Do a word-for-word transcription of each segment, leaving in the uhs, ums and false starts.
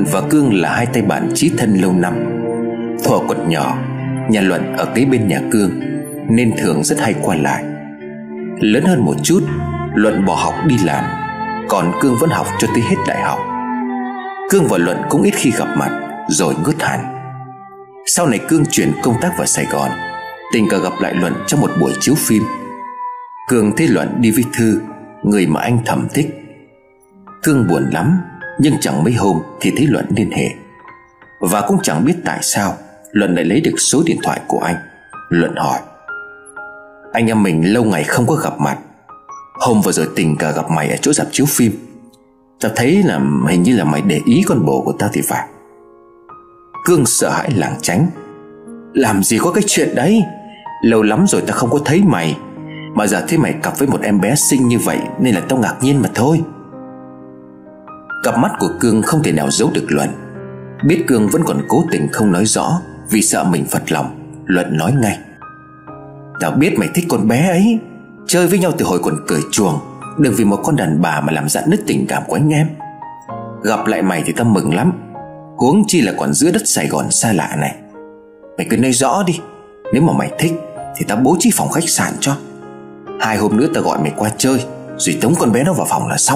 Luận và Cương là hai tay bạn chí thân lâu năm. Thuở còn nhỏ, nhà Luận ở kế bên nhà Cương nên thường rất hay qua lại. Lớn hơn một chút, Luận bỏ học đi làm, còn Cương vẫn học cho tới hết đại học. Cương và Luận cũng ít khi gặp mặt, rồi ngớt hẳn. Sau này Cương chuyển công tác vào Sài Gòn, tình cờ gặp lại Luận trong một buổi chiếu phim. Cương thấy Luận đi với Thư, người mà anh thầm thích. Cương buồn lắm, nhưng chẳng mấy hôm thì thấy Luận liên hệ. Và cũng chẳng biết tại sao Luận lại lấy được số điện thoại của anh. Luận hỏi: anh em mình lâu ngày không có gặp mặt, hôm vừa rồi tình cờ gặp mày ở chỗ rạp chiếu phim. Tao thấy là hình như là mày để ý con bồ của tao thì phải. Cương sợ hãi lảng tránh: làm gì có cái chuyện đấy, lâu lắm rồi tao không có thấy mày, mà giờ thấy mày cặp với một em bé xinh như vậy nên là tao ngạc nhiên mà thôi. Cặp mắt của Cương không thể nào giấu được Luận. Biết Cương vẫn còn cố tình không nói rõ vì sợ mình phật lòng, Luận nói ngay: tao biết mày thích con bé ấy, chơi với nhau từ hồi còn cởi chuồng, đừng vì một con đàn bà mà làm rạn nứt tình cảm của anh em. Gặp lại mày thì tao mừng lắm, huống chi là còn giữa đất Sài Gòn xa lạ này. Mày cứ nói rõ đi, nếu mà mày thích thì tao bố trí phòng khách sạn cho. Hai hôm nữa tao gọi mày qua chơi, rồi tống con bé nó vào phòng là xong.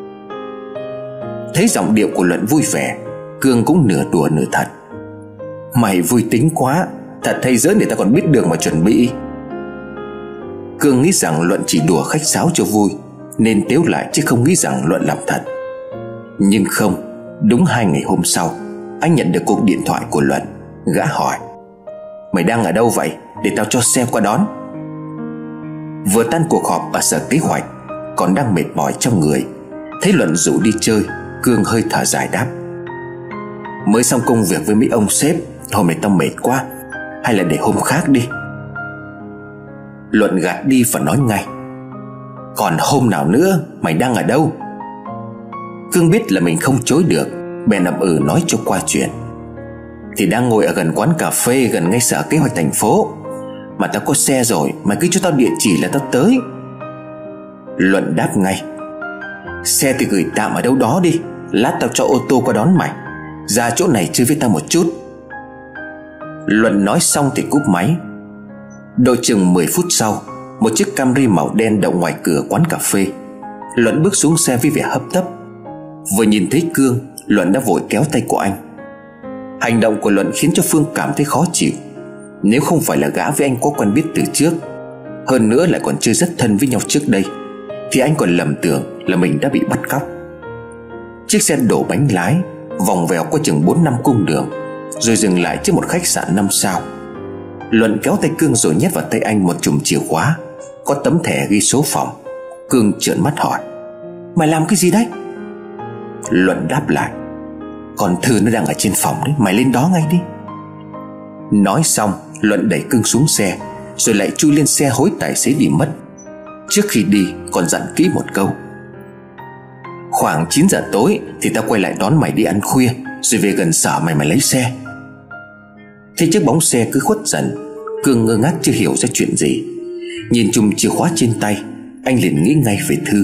Thấy giọng điệu của Luận vui vẻ, Cương cũng nửa đùa nửa thật: mày vui tính quá, thật hay giỡn để tao còn biết đường mà chuẩn bị. Cương nghĩ rằng Luận chỉ đùa khách sáo cho vui nên tếu lại, chứ không nghĩ rằng Luận làm thật. Nhưng không, đúng hai ngày hôm sau, anh nhận được cuộc điện thoại của Luận. Gã hỏi: mày đang ở đâu vậy, để tao cho xe qua đón. Vừa tan cuộc họp ở sở kế hoạch, còn đang mệt mỏi trong người, thấy Luận rủ đi chơi, Cương hơi thở dài đáp: mới xong công việc với mấy ông sếp, hôm nay tao mệt quá, hay là để hôm khác đi. Luận gạt đi và nói ngay: còn hôm nào nữa, mày đang ở đâu? Cương biết là mình không chối được, bèn ậm ừ nói cho qua chuyện: thì đang ngồi ở gần quán cà phê gần ngay sở kế hoạch thành phố, mà tao có xe rồi, mày cứ cho tao địa chỉ là tao tới. Luận đáp ngay: xe thì gửi tạm ở đâu đó đi, lát tao cho ô tô qua đón mày, ra chỗ này chơi với tao một chút. Luận nói xong thì cúp máy. Độ chừng mười phút sau, một chiếc Camry màu đen đậu ngoài cửa quán cà phê. Luận bước xuống xe với vẻ hấp tấp. Vừa nhìn thấy Cương, Luận đã vội kéo tay của anh. Hành động của Luận khiến cho Phương cảm thấy khó chịu. Nếu không phải là gã với anh có quen biết từ trước, hơn nữa lại còn chơi rất thân với nhau trước đây, thì anh còn lầm tưởng là mình đã bị bắt cóc. Chiếc xe đổ bánh lái, vòng vèo qua chừng bốn năm cung đường, rồi dừng lại trước một khách sạn năm sao. Luận kéo tay Cương rồi nhét vào tay anh một chùm chìa khóa, có tấm thẻ ghi số phòng. Cương trợn mắt hỏi: mày làm cái gì đấy? Luận đáp lại: còn Thư nó đang ở trên phòng đấy, mày lên đó ngay đi. Nói xong, Luận đẩy Cương xuống xe, rồi lại chui lên xe hối tài xế đi mất. Trước khi đi còn dặn kỹ một câu: khoảng chín giờ tối thì tao quay lại đón mày đi ăn khuya, rồi về gần sở mày mà lấy xe. Thấy chiếc bóng xe cứ khuất dần, Cương ngơ ngác chưa hiểu ra chuyện gì. Nhìn chùm chìa khóa trên tay, anh liền nghĩ ngay về Thư.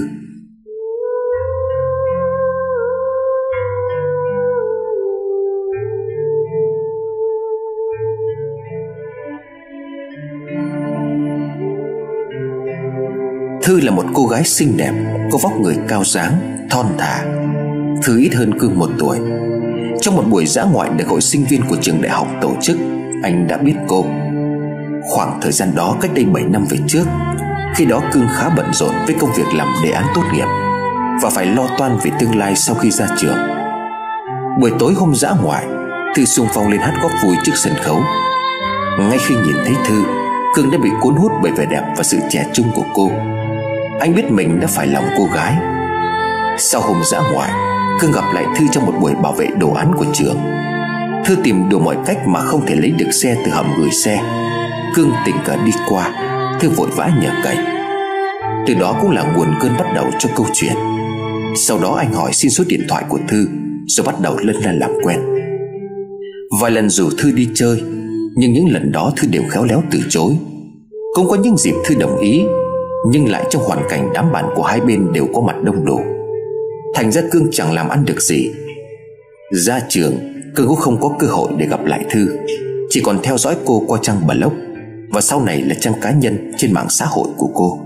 Thư là một cô gái xinh đẹp, có vóc người cao dáng, thon thả. Thư ít hơn Cương một tuổi. Trong một buổi dã ngoại được hội sinh viên của trường đại học tổ chức, anh đã biết cô. Khoảng thời gian đó cách đây bảy năm về trước, khi đó Cương khá bận rộn với công việc làm đề án tốt nghiệp và phải lo toan về tương lai sau khi ra trường. Buổi tối hôm dã ngoại, Thư xung phong lên hát góp vui trước sân khấu. Ngay khi nhìn thấy Thư, Cương đã bị cuốn hút bởi vẻ đẹp và sự trẻ trung của cô. Anh biết mình đã phải lòng cô gái. Sau hôm dã ngoại, Cương gặp lại Thư trong một buổi bảo vệ đồ án của trường. Thư tìm đủ mọi cách mà không thể lấy được xe từ hầm gửi xe. Cương tình cờ đi qua, Thư vội vã nhờ cậy. Từ đó cũng là nguồn cơn bắt đầu cho câu chuyện. Sau đó anh hỏi xin số điện thoại của Thư, rồi bắt đầu lân la làm quen. Vài lần rủ Thư đi chơi, nhưng những lần đó Thư đều khéo léo từ chối. Cũng có những dịp Thư đồng ý, nhưng lại trong hoàn cảnh đám bạn của hai bên đều có mặt đông đủ. Thành ra Cương chẳng làm ăn được gì. Ra trường, Cương cũng không có cơ hội để gặp lại Thư, chỉ còn theo dõi cô qua trang blog và sau này là trang cá nhân trên mạng xã hội của cô.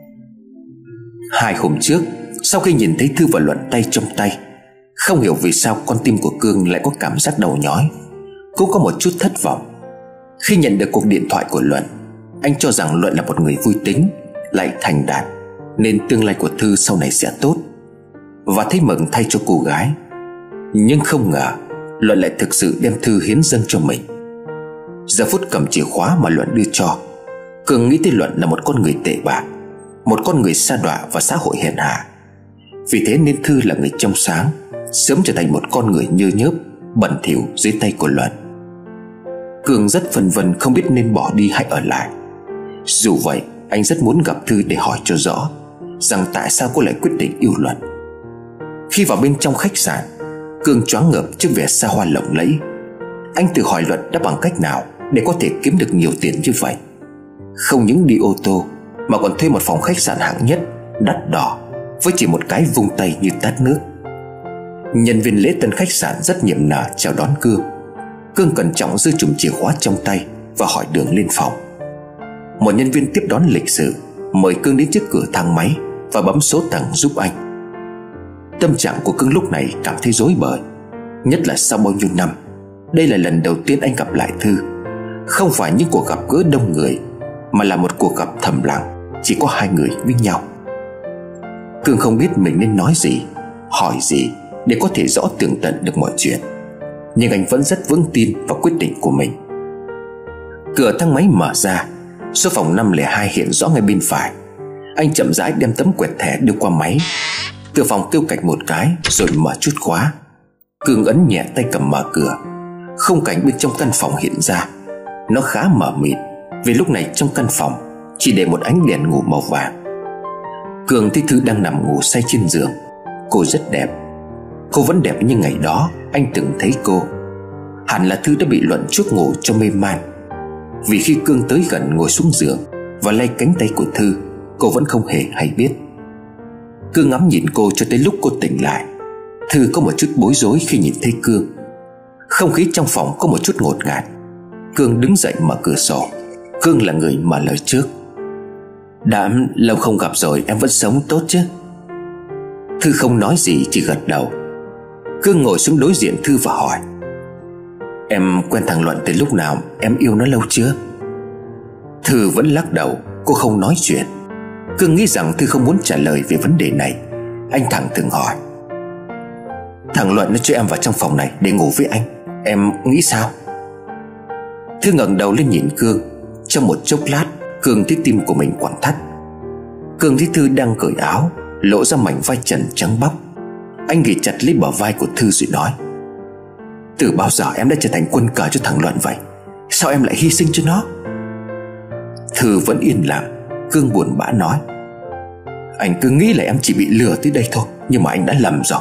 Hai hôm trước, sau khi nhìn thấy Thư và Luận tay trong tay, không hiểu vì sao con tim của Cương lại có cảm giác đau nhói, cũng có một chút thất vọng. Khi nhận được cuộc điện thoại của Luận, anh cho rằng Luận là một người vui tính, lại thành đạt, nên tương lai của Thư sau này sẽ tốt, và thấy mừng thay cho cô gái. Nhưng không ngờ Luận lại thực sự đem Thư hiến dâng cho mình. Giờ phút cầm chìa khóa mà Luận đưa cho, Cương nghĩ tới Luận là một con người tệ bạc, một con người sa đọa và xã hội hèn hạ. Vì thế nên Thư là người trong sáng, sớm trở thành một con người nhơ nhớp, bẩn thỉu dưới tay của Luận. Cương rất phân vân không biết nên bỏ đi hay ở lại. Dù vậy, anh rất muốn gặp Thư để hỏi cho rõ rằng tại sao cô lại quyết định yêu Luận. Khi vào bên trong khách sạn, Cương choáng ngợp trước vẻ xa hoa lộng lẫy. Anh tự hỏi Luận đã bằng cách nào để có thể kiếm được nhiều tiền như vậy. Không những đi ô tô mà còn thuê một phòng khách sạn hạng nhất, đắt đỏ, với chỉ một cái vung tay như tát nước. Nhân viên lễ tân khách sạn rất nhiệm nở chào đón Cương. Cương cẩn trọng giơ chùm chìa khóa trong tay và hỏi đường lên phòng. Một nhân viên tiếp đón lịch sự mời Cương đến trước cửa thang máy và bấm số tầng giúp anh. Tâm trạng của Cương lúc này cảm thấy rối bời, nhất là sau bao nhiêu năm, đây là lần đầu tiên anh gặp lại Thư. Không phải những cuộc gặp gỡ đông người, mà là một cuộc gặp thầm lặng, chỉ có hai người với nhau. Cương không biết mình nên nói gì, hỏi gì để có thể rõ tường tận được mọi chuyện, nhưng anh vẫn rất vững tin vào quyết định của mình. Cửa thang máy mở ra, số phòng năm không hai hiện rõ ngay bên phải. Anh chậm rãi đem tấm quẹt thẻ đưa qua máy. Cửa phòng kêu cạch một cái rồi mở chốt khóa. Cương ấn nhẹ tay cầm mở cửa. Khung cảnh bên trong căn phòng hiện ra. Nó khá mờ mịt, vì lúc này trong căn phòng chỉ để một ánh đèn ngủ màu vàng. Cương thấy Thư đang nằm ngủ say trên giường. Cô rất đẹp. Cô vẫn đẹp như ngày đó anh từng thấy cô. Hẳn là Thư đã bị Luận chuốc ngủ cho mê man, vì khi Cương tới gần ngồi xuống giường và lay cánh tay của Thư, cô vẫn không hề hay biết. Cương ngắm nhìn cô cho tới lúc cô tỉnh lại. Thư có một chút bối rối khi nhìn thấy Cương. Không khí trong phòng có một chút ngột ngạt. Cương đứng dậy mở cửa sổ. Cương là người mở lời trước. Đã lâu không gặp rồi, em vẫn sống tốt chứ? Thư không nói gì, chỉ gật đầu. Cương ngồi xuống đối diện Thư và hỏi: Em quen thằng Luận từ lúc nào? Em yêu nó lâu chưa? Thư vẫn lắc đầu, cô không nói chuyện. Cương nghĩ rằng Thư không muốn trả lời về vấn đề này. Anh thẳng thừng hỏi: Thằng Luận nó cho em vào trong phòng này để ngủ với anh, em nghĩ sao? Thư ngẩng đầu lên nhìn Cương. Trong một chốc lát, Cương thấy tim của mình quặn thắt. Cương thấy Thư đang cởi áo, lộ ra mảnh vai trần trắng bóc. Anh ghì chặt lấy bờ vai của Thư rồi nói: Từ bao giờ em đã trở thành quân cờ cho thằng Luận vậy? Sao em lại hy sinh cho nó? Thư vẫn yên lặng. Cương buồn bã nói: Anh cứ nghĩ là em chỉ bị lừa tới đây thôi, nhưng mà anh đã lầm rồi.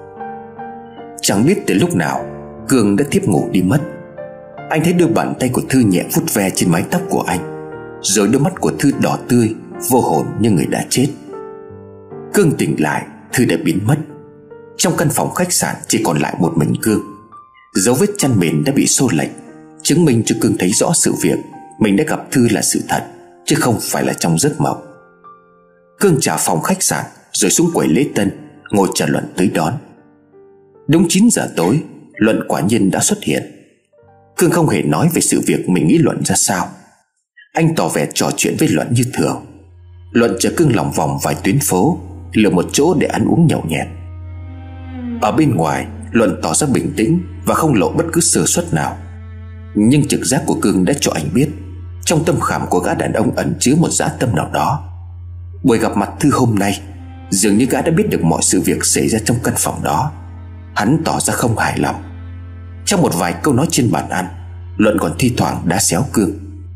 Chẳng biết từ lúc nào Cương đã thiếp ngủ đi mất. Anh thấy đôi bàn tay của Thư nhẹ vuốt ve trên mái tóc của anh, rồi đôi mắt của Thư đỏ tươi, vô hồn như người đã chết. Cương tỉnh lại, Thư đã biến mất. Trong căn phòng khách sạn chỉ còn lại một mình Cương. Dấu vết chăn mền đã bị xô lệch, chứng minh cho Cương thấy rõ sự việc mình đã gặp Thư là sự thật, chứ không phải là trong giấc mộng. Cương trả phòng khách sạn rồi xuống quầy lễ tân ngồi chờ Luận tới đón. Đúng chín giờ tối, Luận quả nhiên đã xuất hiện. Cương không hề nói về sự việc mình nghĩ Luận ra sao. Anh tỏ vẻ trò chuyện với Luận như thường. Luận chở Cương lòng vòng vài tuyến phố, lựa một chỗ để ăn uống nhậu nhẹt. Ở bên ngoài, Luận tỏ ra bình tĩnh và không lộ bất cứ sơ suất nào. Nhưng trực giác của Cương đã cho anh biết trong tâm khảm của gã đàn ông ẩn chứa một dã tâm nào đó. Buổi gặp mặt Thư hôm nay, dường như gã đã biết được mọi sự việc xảy ra trong căn phòng đó. Hắn tỏ ra không hài lòng. Trong một vài câu nói trên bàn ăn, Luận còn thi thoảng đá xéo Cương: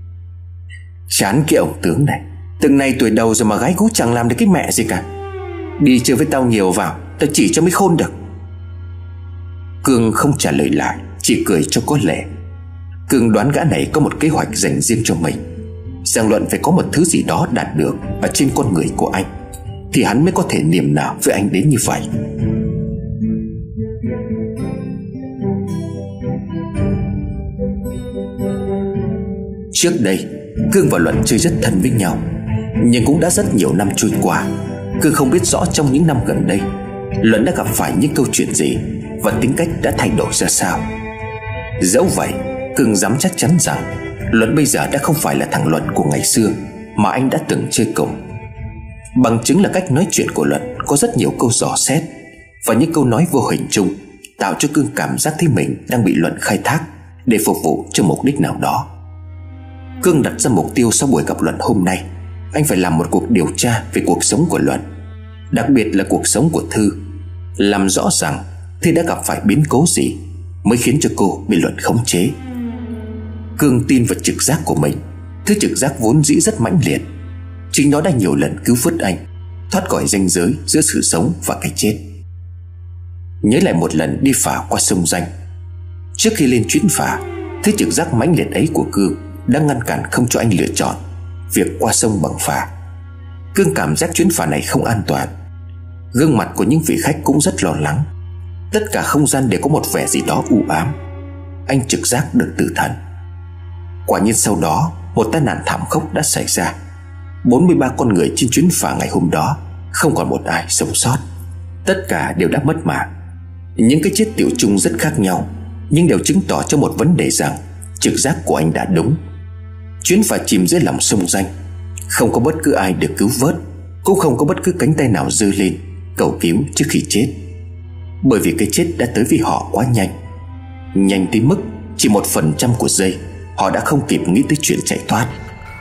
Chán cái ông tướng này, từng này tuổi đầu rồi mà gái gú chẳng làm được cái mẹ gì cả. Đi chơi với tao nhiều vào, tao chỉ cho mới khôn được. Cương không trả lời lại, chỉ cười cho có lệ. Cương đoán gã này có một kế hoạch dành riêng cho mình, rằng Luận phải có một thứ gì đó đạt được ở trên con người của anh, thì hắn mới có thể niềm nở với anh đến như vậy. Trước đây Cương và Luận chơi rất thân với nhau, nhưng cũng đã rất nhiều năm trôi qua. Cương không biết rõ trong những năm gần đây Luận đã gặp phải những câu chuyện gì và tính cách đã thay đổi ra sao. Dẫu vậy, Cương dám chắc chắn rằng Luận bây giờ đã không phải là thằng Luận của ngày xưa mà anh đã từng chơi cùng. Bằng chứng là cách nói chuyện của Luận có rất nhiều câu dò xét và những câu nói vô hình chung tạo cho Cương cảm giác thấy mình đang bị Luận khai thác để phục vụ cho mục đích nào đó. Cương đặt ra mục tiêu sau buổi gặp Luận hôm nay, anh phải làm một cuộc điều tra về cuộc sống của Luận, đặc biệt là cuộc sống của Thư, làm rõ rằng Thư đã gặp phải biến cố gì mới khiến cho cô bị Luận khống chế. Cương tin vào trực giác của mình. Thứ trực giác vốn dĩ rất mãnh liệt, chính nó đã nhiều lần cứu vớt anh thoát khỏi ranh giới giữa sự sống và cái chết. Nhớ lại một lần đi phà qua sông Danh, trước khi lên chuyến phà, thứ trực giác mãnh liệt ấy của Cương đã ngăn cản không cho anh lựa chọn việc qua sông bằng phà. Cương cảm giác chuyến phà này không an toàn. Gương mặt của những vị khách cũng rất lo lắng. Tất cả không gian đều có một vẻ gì đó u ám. Anh trực giác được tử thần. Quả nhiên sau đó một tai nạn thảm khốc đã xảy ra. bốn mươi ba con người trên chuyến phà ngày hôm đó không còn một ai sống sót. Tất cả đều đã mất mạng. Những cái chết tiểu chung rất khác nhau, nhưng đều chứng tỏ cho một vấn đề rằng trực giác của anh đã đúng. Chuyến phà chìm dưới lòng sông Danh, không có bất cứ ai được cứu vớt, cũng không có bất cứ cánh tay nào giơ lên cầu cứu trước khi chết. Bởi vì cái chết đã tới với họ quá nhanh, nhanh tới mức chỉ một phần trăm của giây họ đã không kịp nghĩ tới chuyện chạy thoát.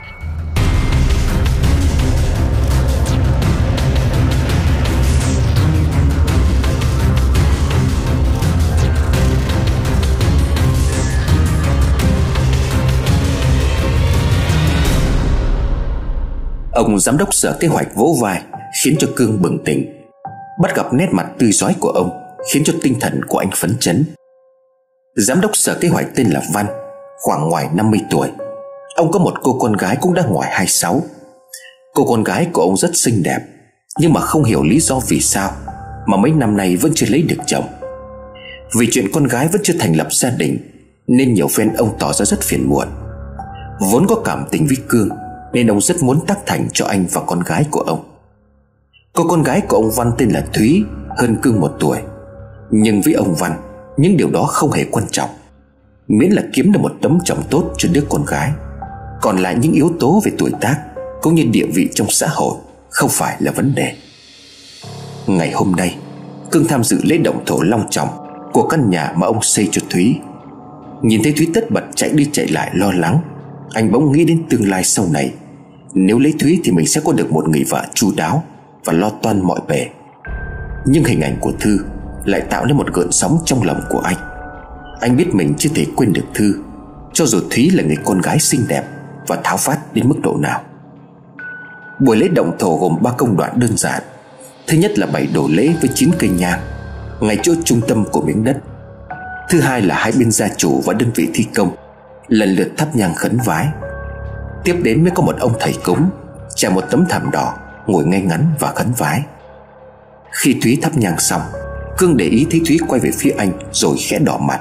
Ông giám đốc sở kế hoạch vỗ vai khiến cho Cương bừng tỉnh. Bắt gặp nét mặt tươi rói của ông khiến cho tinh thần của anh phấn chấn. Giám đốc sở kế hoạch tên là Văn, khoảng ngoài năm mươi tuổi. Ông có một cô con gái cũng đã ngoài hai mươi sáu. Cô con gái của ông rất xinh đẹp, nhưng mà không hiểu lý do vì sao mà mấy năm nay vẫn chưa lấy được chồng. Vì chuyện con gái vẫn chưa thành lập gia đình nên nhiều phen ông tỏ ra rất phiền muộn. Vốn có cảm tình với Cương nên ông rất muốn tác thành cho anh và con gái của ông. Cô con gái của ông Văn tên là Thúy, hơn Cương một tuổi. Nhưng với ông Văn, những điều đó không hề quan trọng, miễn là kiếm được một tấm chồng tốt cho đứa con gái. Còn lại những yếu tố về tuổi tác cũng như địa vị trong xã hội không phải là vấn đề. Ngày hôm nay, Cương tham dự lễ động thổ long trọng của căn nhà mà ông xây cho Thúy. Nhìn thấy Thúy tất bật chạy đi chạy lại lo lắng, anh bỗng nghĩ đến tương lai sau này. Nếu lấy Thúy thì mình sẽ có được một người vợ chu đáo và lo toan mọi bề. Nhưng hình ảnh của Thư lại tạo nên một gợn sóng trong lòng của anh. Anh biết mình chưa thể quên được Thư, cho dù Thúy là người con gái xinh đẹp và tháo phát đến mức độ nào. Buổi lễ động thổ gồm ba công đoạn đơn giản. Thứ nhất là bày đồ lễ với chín cây nhang ngay chỗ trung tâm của miếng đất. Thứ hai là hai bên gia chủ và đơn vị thi công lần lượt thắp nhang khấn vái. Tiếp đến mới có một ông thầy cúng trải một tấm thảm đỏ ngồi ngay ngắn và khấn vái. Khi Thúy thắp nhang xong, Cương để ý thấy Thúy quay về phía anh rồi khẽ đỏ mặt.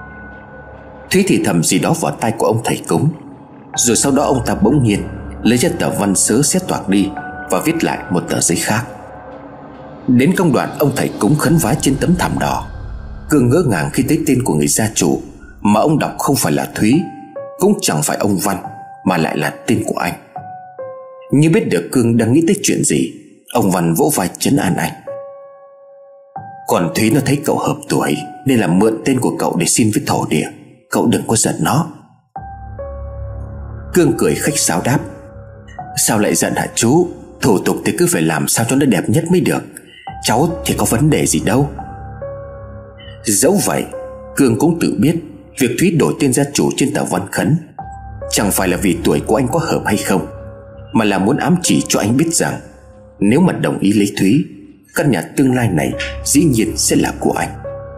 Thúy thì thầm gì đó vào tai của ông thầy cúng, rồi sau đó ông ta bỗng nhiên lấy ra tờ văn sớ xé toạc đi và viết lại một tờ giấy khác. Đến công đoạn ông thầy cúng khấn vái trên tấm thảm đỏ, Cương ngỡ ngàng khi thấy tên của người gia chủ mà ông đọc không phải là Thúy, cũng chẳng phải ông Văn, mà lại là tên của anh. Như biết được Cương đang nghĩ tới chuyện gì, ông Văn vỗ vai trấn an anh. Còn Thúy nó thấy cậu hợp tuổi nên là mượn tên của cậu để xin với thổ địa, cậu đừng có giận nó. Cương cười khách sáo đáp: Sao lại giận hả chú? Thủ tục thì cứ phải làm sao cho nó đẹp nhất mới được. Cháu thì có vấn đề gì đâu. Dẫu vậy, Cương cũng tự biết việc Thúy đổi tên gia chủ trên tờ văn khấn chẳng phải là vì tuổi của anh có hợp hay không, mà là muốn ám chỉ cho anh biết rằng nếu mà đồng ý lấy Thúy, căn nhà tương lai này dĩ nhiên sẽ là của anh.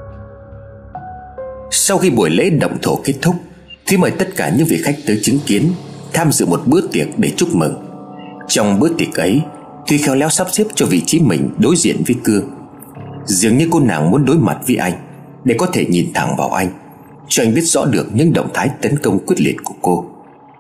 Sau khi buổi lễ động thổ kết thúc, Thúy mời tất cả những vị khách tới chứng kiến tham dự một bữa tiệc để chúc mừng. Trong bữa tiệc ấy, Thúy khéo léo sắp xếp cho vị trí mình đối diện với Cương. Dường như cô nàng muốn đối mặt với anh để có thể nhìn thẳng vào anh, cho anh biết rõ được những động thái tấn công quyết liệt của cô.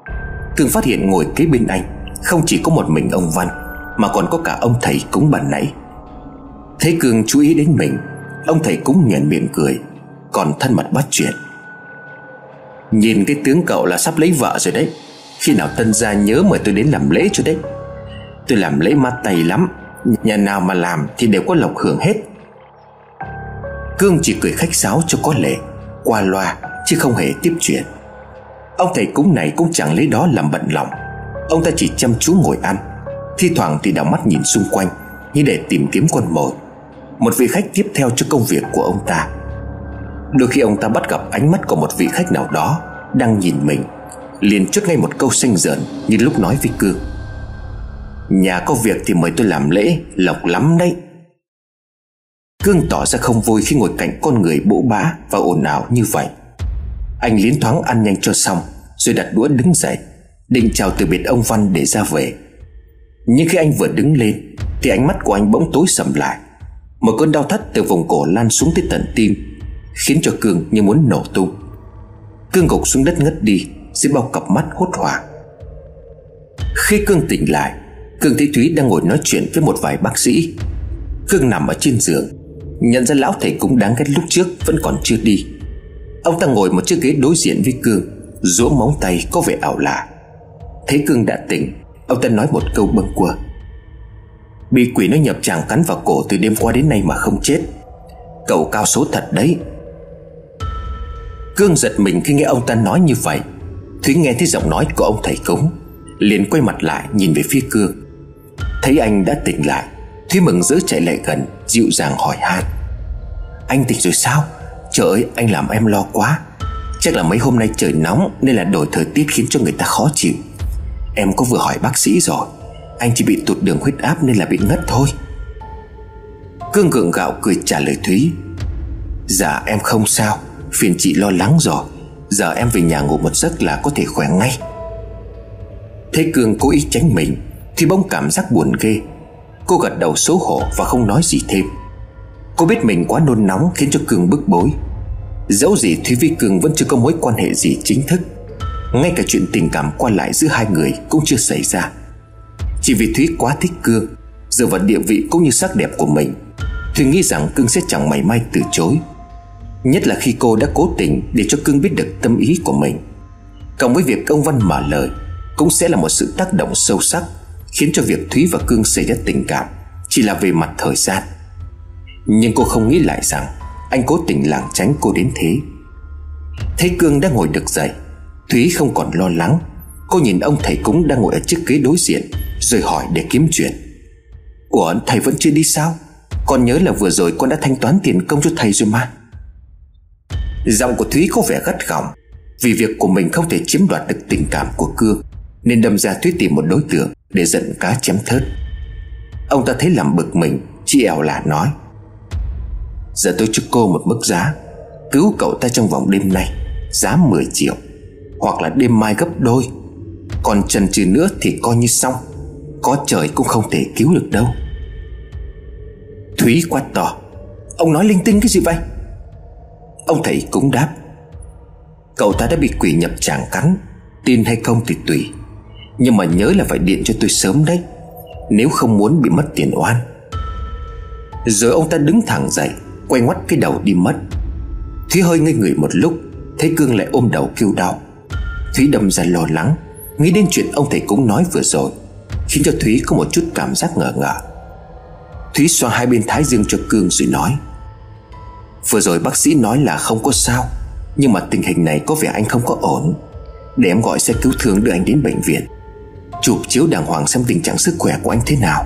Cương phát hiện ngồi kế bên anh không chỉ có một mình ông Văn, mà còn có cả ông thầy cúng ban nãy. Thấy Cương chú ý đến mình, ông thầy cúng nhoẻn miệng cười, còn thân mật bắt chuyện: "Nhìn cái tướng cậu là sắp lấy vợ rồi đấy. Khi nào Tân gia nhớ mời tôi đến làm lễ cho đấy. Tôi làm lễ mát tay lắm, nhà nào mà làm thì đều có lộc hưởng hết." Cương chỉ cười khách sáo cho có lệ, qua loa chứ không hề tiếp chuyện. Ông thầy cúng này cũng chẳng lấy đó làm bận lòng. Ông ta chỉ chăm chú ngồi ăn, thi thoảng thì đảo mắt nhìn xung quanh như để tìm kiếm con mồi, một vị khách tiếp theo cho công việc của ông ta. Đôi khi ông ta bắt gặp ánh mắt của một vị khách nào đó đang nhìn mình, liền chốt ngay một câu xanh dởn như lúc nói với Cương: "Nhà có việc thì mời tôi làm lễ, lộc lắm đấy." Cương tỏ ra không vui khi ngồi cạnh con người bỗ bã và ồn ào như vậy. Anh liến thoáng ăn nhanh cho xong, rồi đặt đũa đứng dậy, định chào từ biệt ông Văn để ra về. Nhưng khi anh vừa đứng lên thì ánh mắt của anh bỗng tối sầm lại. Một cơn đau thắt từ vùng cổ lan xuống tới tận tim, khiến cho Cương như muốn nổ tung. Cương gục xuống đất ngất đi dưới bao cặp mắt hốt hoảng. Khi Cương tỉnh lại, Cương thấy Thúy đang ngồi nói chuyện với một vài bác sĩ. Cương nằm ở trên giường, nhận ra lão thầy cúng đáng ghét lúc trước vẫn còn chưa đi. Ông ta ngồi một chiếc ghế đối diện với Cương, duỗi móng tay có vẻ ảo lạ. Thấy Cương đã tỉnh, ông ta nói một câu bâng quơ: "Bị quỷ nó nhập tràng cắn vào cổ từ đêm qua đến nay mà không chết. Cậu cao số thật đấy." Cương giật mình khi nghe ông ta nói như vậy. Thúy nghe thấy giọng nói của ông thầy cúng, liền quay mặt lại nhìn về phía Cương. Thấy anh đã tỉnh lại, Thúy mừng rỡ chạy lại gần, dịu dàng hỏi han: "Anh tỉnh rồi sao? Trời ơi, anh làm em lo quá. Chắc là mấy hôm nay trời nóng nên là đổi thời tiết khiến cho người ta khó chịu. Em có vừa hỏi bác sĩ rồi, anh chỉ bị tụt đường huyết áp nên là bị ngất thôi." Cương gượng gạo cười trả lời Thúy: "Dạ em không sao, phiền chị lo lắng rồi. Giờ em về nhà ngủ một giấc là có thể khỏe ngay." Thấy Cương cố ý tránh mình thì bỗng cảm giác buồn ghê. Cô gật đầu xấu hổ và không nói gì thêm. Cô biết mình quá nôn nóng khiến cho Cương bức bối. Dẫu gì Thúy với Cương vẫn chưa có mối quan hệ gì chính thức, ngay cả chuyện tình cảm qua lại giữa hai người cũng chưa xảy ra. Chỉ vì Thúy quá thích Cương, dựa vào địa vị cũng như sắc đẹp của mình, Thúy nghĩ rằng Cương sẽ chẳng mảy may từ chối. Nhất là khi cô đã cố tình để cho Cương biết được tâm ý của mình. Cộng với việc ông Văn mở lời cũng sẽ là một sự tác động sâu sắc, khiến cho việc Thúy và Cương xảy ra tình cảm chỉ là về mặt thời gian. Nhưng cô không nghĩ lại rằng anh cố tình lảng tránh cô đến thế. Thấy Cương đã ngồi được dậy, Thúy không còn lo lắng. Cô nhìn ông thầy cúng đang ngồi ở chiếc ghế đối diện, rồi hỏi để kiếm chuyện: "Ủa, thầy vẫn chưa đi sao? Con nhớ là vừa rồi con đã thanh toán tiền công cho thầy rồi mà." Giọng của Thúy có vẻ gắt gỏng. Vì việc của mình không thể chiếm đoạt được tình cảm của Cương, nên đâm ra Thúy tìm một đối tượng để giận cá chém thớt. Ông ta thấy làm bực mình, chị ẻo lả nói: "Giờ tôi cho cô một mức giá, cứu cậu ta trong vòng đêm nay, giá mười triệu, hoặc là đêm mai gấp đôi. Còn chần chừ nữa thì coi như xong, có trời cũng không thể cứu được đâu." Thúy quát to: "Ông nói linh tinh cái gì vậy?" Ông thầy cũng đáp: "Cậu ta đã bị quỷ nhập tràng cắn, tin hay không thì tùy, nhưng mà nhớ là phải điện cho tôi sớm đấy, nếu không muốn bị mất tiền oan." Rồi ông ta đứng thẳng dậy, quay ngoắt cái đầu đi mất. Thúy hơi ngây người một lúc, thấy Cương lại ôm đầu kêu đau. Thúy đâm ra lo lắng, nghĩ đến chuyện ông thầy cúng nói vừa rồi, khiến cho Thúy có một chút cảm giác ngờ ngợ. Thúy xoa hai bên thái dương cho Cương rồi nói: "Vừa rồi bác sĩ nói là không có sao, nhưng mà tình hình này có vẻ anh không có ổn. Để em gọi xe cứu thương đưa anh đến bệnh viện, chụp chiếu đàng hoàng xem tình trạng sức khỏe của anh thế nào."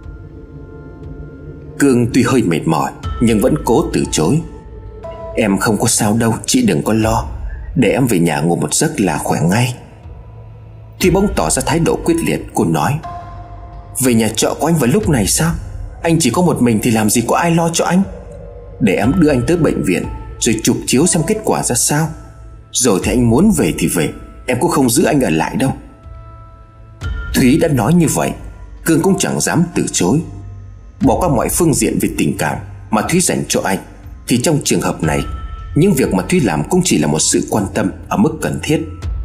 Cương tuy hơi mệt mỏi nhưng vẫn cố từ chối: "Em không có sao đâu, chị đừng có lo. Để em về nhà ngủ một giấc là khỏe ngay." Thúy bỗng tỏ ra thái độ quyết liệt. Cô nói: "Về nhà trọ của anh vào lúc này sao? Anh chỉ có một mình thì làm gì có ai lo cho anh. Để em đưa anh tới bệnh viện rồi chụp chiếu xem kết quả ra sao. Rồi thì anh muốn về thì về, em cũng không giữ anh ở lại đâu." Thúy đã nói như vậy, Cương cũng chẳng dám từ chối. Bỏ qua mọi phương diện về tình cảm mà Thúy dành cho anh, thì trong trường hợp này, những việc mà Thúy làm cũng chỉ là một sự quan tâm ở mức cần thiết.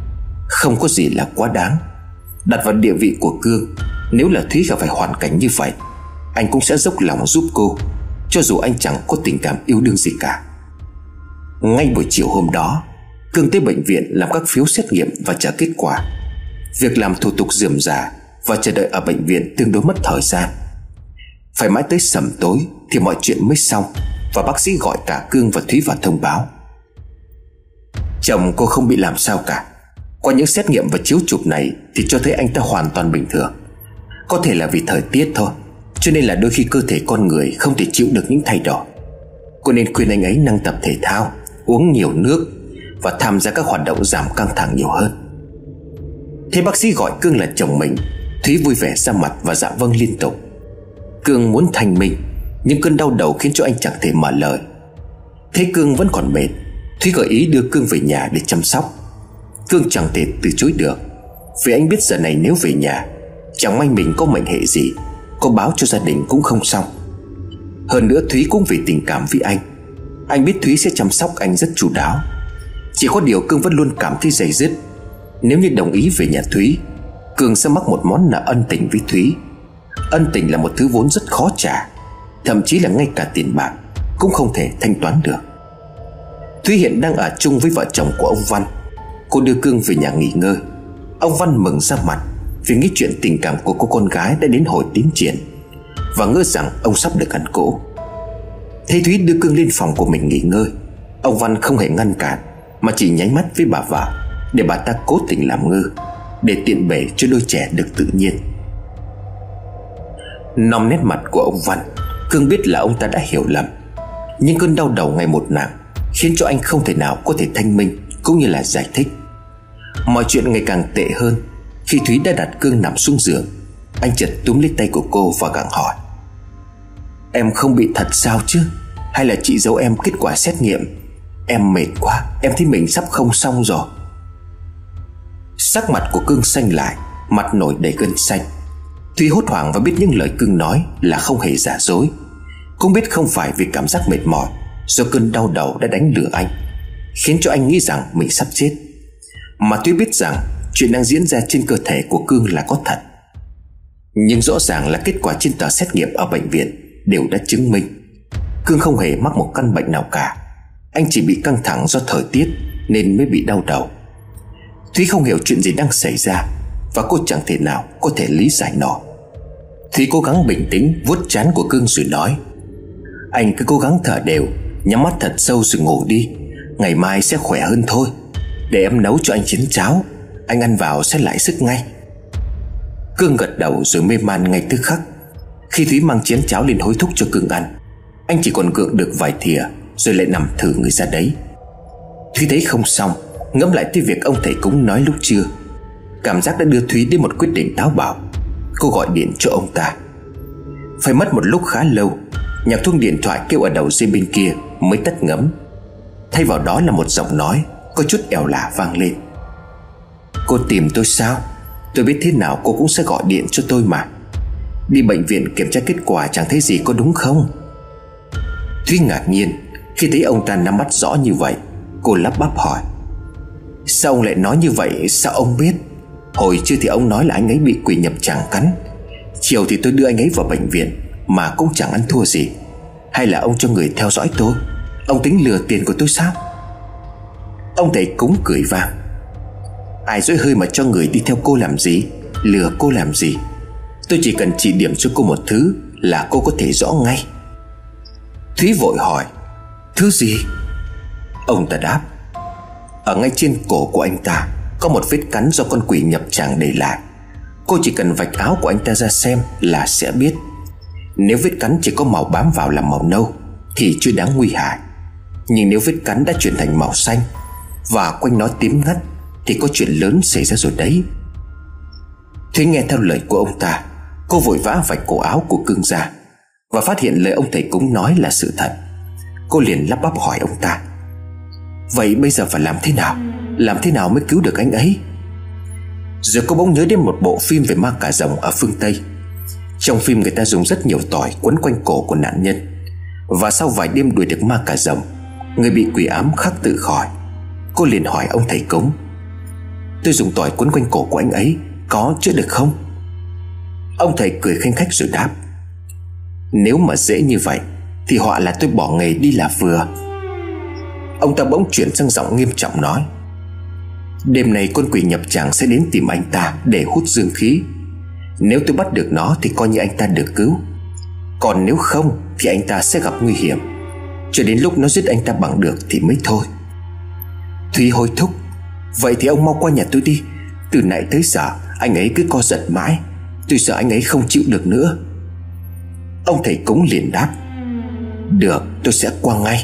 Không có gì là quá đáng. Đặt vào địa vị của Cương, nếu là Thúy gặp phải hoàn cảnh như vậy, anh cũng sẽ dốc lòng giúp cô, cho dù anh chẳng có tình cảm yêu đương gì cả. Ngay buổi chiều hôm đó, Cương tới bệnh viện làm các phiếu xét nghiệm và trả kết quả. Việc làm thủ tục rườm rà và chờ đợi ở bệnh viện tương đối mất thời gian. Phải mãi tới sầm tối thì mọi chuyện mới xong, và bác sĩ gọi cả Cương và Thúy vào thông báo: chồng cô không bị làm sao cả. Qua những xét nghiệm và chiếu chụp này thì cho thấy anh ta hoàn toàn bình thường. Có thể là vì thời tiết thôi, cho nên là đôi khi cơ thể con người không thể chịu được những thay đổi. Cô nên khuyên anh ấy năng tập thể thao, uống nhiều nước và tham gia các hoạt động giảm căng thẳng nhiều hơn. Thế bác sĩ gọi Cương là chồng mình, Thúy vui vẻ ra mặt và dạ vâng liên tục. Cương muốn thanh minh, nhưng cơn đau đầu khiến cho anh chẳng thể mở lời. Thế Cương vẫn còn mệt, Thúy gợi ý đưa Cương về nhà để chăm sóc. Cương chẳng thể từ chối được, vì anh biết giờ này nếu về nhà, chẳng may mình có mệnh hệ gì, có báo cho gia đình cũng không xong. Hơn nữa Thúy cũng vì tình cảm với anh. Anh biết Thúy sẽ chăm sóc anh rất chu đáo. Chỉ có điều Cương vẫn luôn cảm thấy day dứt. Nếu như đồng ý về nhà Thúy, Cương sẽ mắc một món nợ ân tình với Thúy. Ân tình là một thứ vốn rất khó trả, thậm chí là ngay cả tiền bạc cũng không thể thanh toán được. Thúy hiện đang ở chung với vợ chồng của ông Văn. Cô đưa Cương về nhà nghỉ ngơi. Ông Văn mừng ra mặt vì nghĩ chuyện tình cảm của cô con gái đã đến hồi tiến triển, và ngỡ rằng ông sắp được ăn cỗ. Thấy Thúy đưa Cương lên phòng của mình nghỉ ngơi, ông Văn không hề ngăn cản, mà chỉ nháy mắt với bà vợ để bà ta cố tình làm ngơ, để tiện bề cho đôi trẻ được tự nhiên. Nòng nét mặt của ông Văn, Cương biết là ông ta đã hiểu lầm. Nhưng cơn đau đầu ngày một nặng khiến cho anh không thể nào có thể thanh minh cũng như là giải thích. Mọi chuyện ngày càng tệ hơn khi Thúy đã đặt Cương nằm xuống giường. Anh chợt túm lấy tay của cô và gặng hỏi: em không bị thật sao chứ? Hay là chị giấu em kết quả xét nghiệm? Em mệt quá, em thấy mình sắp không xong rồi. Sắc mặt của Cương xanh lại, mặt nổi đầy gân xanh. Thúy hốt hoảng và biết những lời Cương nói là không hề giả dối. Cũng biết không phải vì cảm giác mệt mỏi do cơn đau đầu đã đánh lừa anh, khiến cho anh nghĩ rằng mình sắp chết. Mà Thúy biết rằng chuyện đang diễn ra trên cơ thể của Cương là có thật. Nhưng rõ ràng là kết quả trên tờ xét nghiệm ở bệnh viện đều đã chứng minh Cương không hề mắc một căn bệnh nào cả. Anh chỉ bị căng thẳng do thời tiết nên mới bị đau đầu. Thúy không hiểu chuyện gì đang xảy ra, và cô chẳng thể nào có thể lý giải nổi. Thúy cố gắng bình tĩnh vuốt trán của Cương rồi nói: anh cứ cố gắng thở đều, nhắm mắt thật sâu rồi ngủ đi. Ngày mai sẽ khỏe hơn thôi. Để em nấu cho anh chén cháo, anh ăn vào sẽ lại sức ngay. Cương gật đầu rồi mê man ngay tức khắc. Khi Thúy mang chén cháo lên hối thúc cho Cương ăn, anh chỉ còn gượng được vài thìa rồi lại nằm thử người ra đấy. Thúy thấy không xong, ngẫm lại tới việc ông thầy cúng nói lúc trưa. Cảm giác đã đưa Thúy đến một quyết định táo bạo. Cô gọi điện cho ông ta. Phải mất một lúc khá lâu, nhạc chuông điện thoại kêu ở đầu dây bên kia mới tắt ngấm. Thay vào đó là một giọng nói có chút ẻo lả vang lên: cô tìm tôi sao? Tôi biết thế nào cô cũng sẽ gọi điện cho tôi mà. Đi bệnh viện kiểm tra kết quả chẳng thấy gì có đúng không? Thúy ngạc nhiên khi thấy ông ta nắm bắt rõ như vậy. Cô lắp bắp hỏi: sao ông lại nói như vậy? Sao ông biết? Hồi trưa thì ông nói là anh ấy bị quỷ nhập tràng cắn. Chiều thì tôi đưa anh ấy vào bệnh viện mà cũng chẳng ăn thua gì. Hay là ông cho người theo dõi tôi? Ông tính lừa tiền của tôi sao? Ông thầy cúng cười vang: ai dỗi hơi mà cho người đi theo cô làm gì? Lừa cô làm gì? Tôi chỉ cần chỉ điểm cho cô một thứ là cô có thể rõ ngay. Thúy vội hỏi: thứ gì? Ông ta đáp: ở ngay trên cổ của anh ta có một vết cắn do con quỷ nhập tràng để lại. Cô chỉ cần vạch áo của anh ta ra xem là sẽ biết. Nếu vết cắn chỉ có màu bám vào là màu nâu thì chưa đáng nguy hại. Nhưng nếu vết cắn đã chuyển thành màu xanh và quanh nó tím ngắt thì có chuyện lớn xảy ra rồi đấy. Thúy nghe theo lời của ông ta. Cô vội vã vạch cổ áo của Cương ra và phát hiện lời ông thầy cúng nói là sự thật. Cô liền lắp bắp hỏi ông ta: vậy bây giờ phải làm thế nào? Làm thế nào mới cứu được anh ấy? Rồi cô bỗng nhớ đến một bộ phim về ma cà rồng ở phương Tây. Trong phim người ta dùng rất nhiều tỏi quấn quanh cổ của nạn nhân, và sau vài đêm đuổi được ma cà rồng, người bị quỷ ám khắc tự khỏi. Cô liền hỏi ông thầy cúng: tôi dùng tỏi quấn quanh cổ của anh ấy, có chữa được không? Ông thầy cười khanh khách rồi đáp: Nếu mà dễ như vậy thì họa là tôi bỏ nghề đi là vừa. Ông ta bỗng chuyển sang giọng nghiêm trọng nói: Đêm nay con quỷ nhập tràng sẽ đến tìm anh ta để hút dương khí. Nếu tôi bắt được nó thì coi như anh ta được cứu, còn nếu không thì anh ta sẽ gặp nguy hiểm. Cho đến lúc nó giết anh ta bằng được thì mới thôi. Thúy hối thúc: Vậy thì ông mau qua nhà tôi đi. Từ nãy tới giờ anh ấy cứ co giật mãi, tôi sợ anh ấy không chịu được nữa. Ông thầy cúng liền đáp: Được, tôi sẽ qua ngay.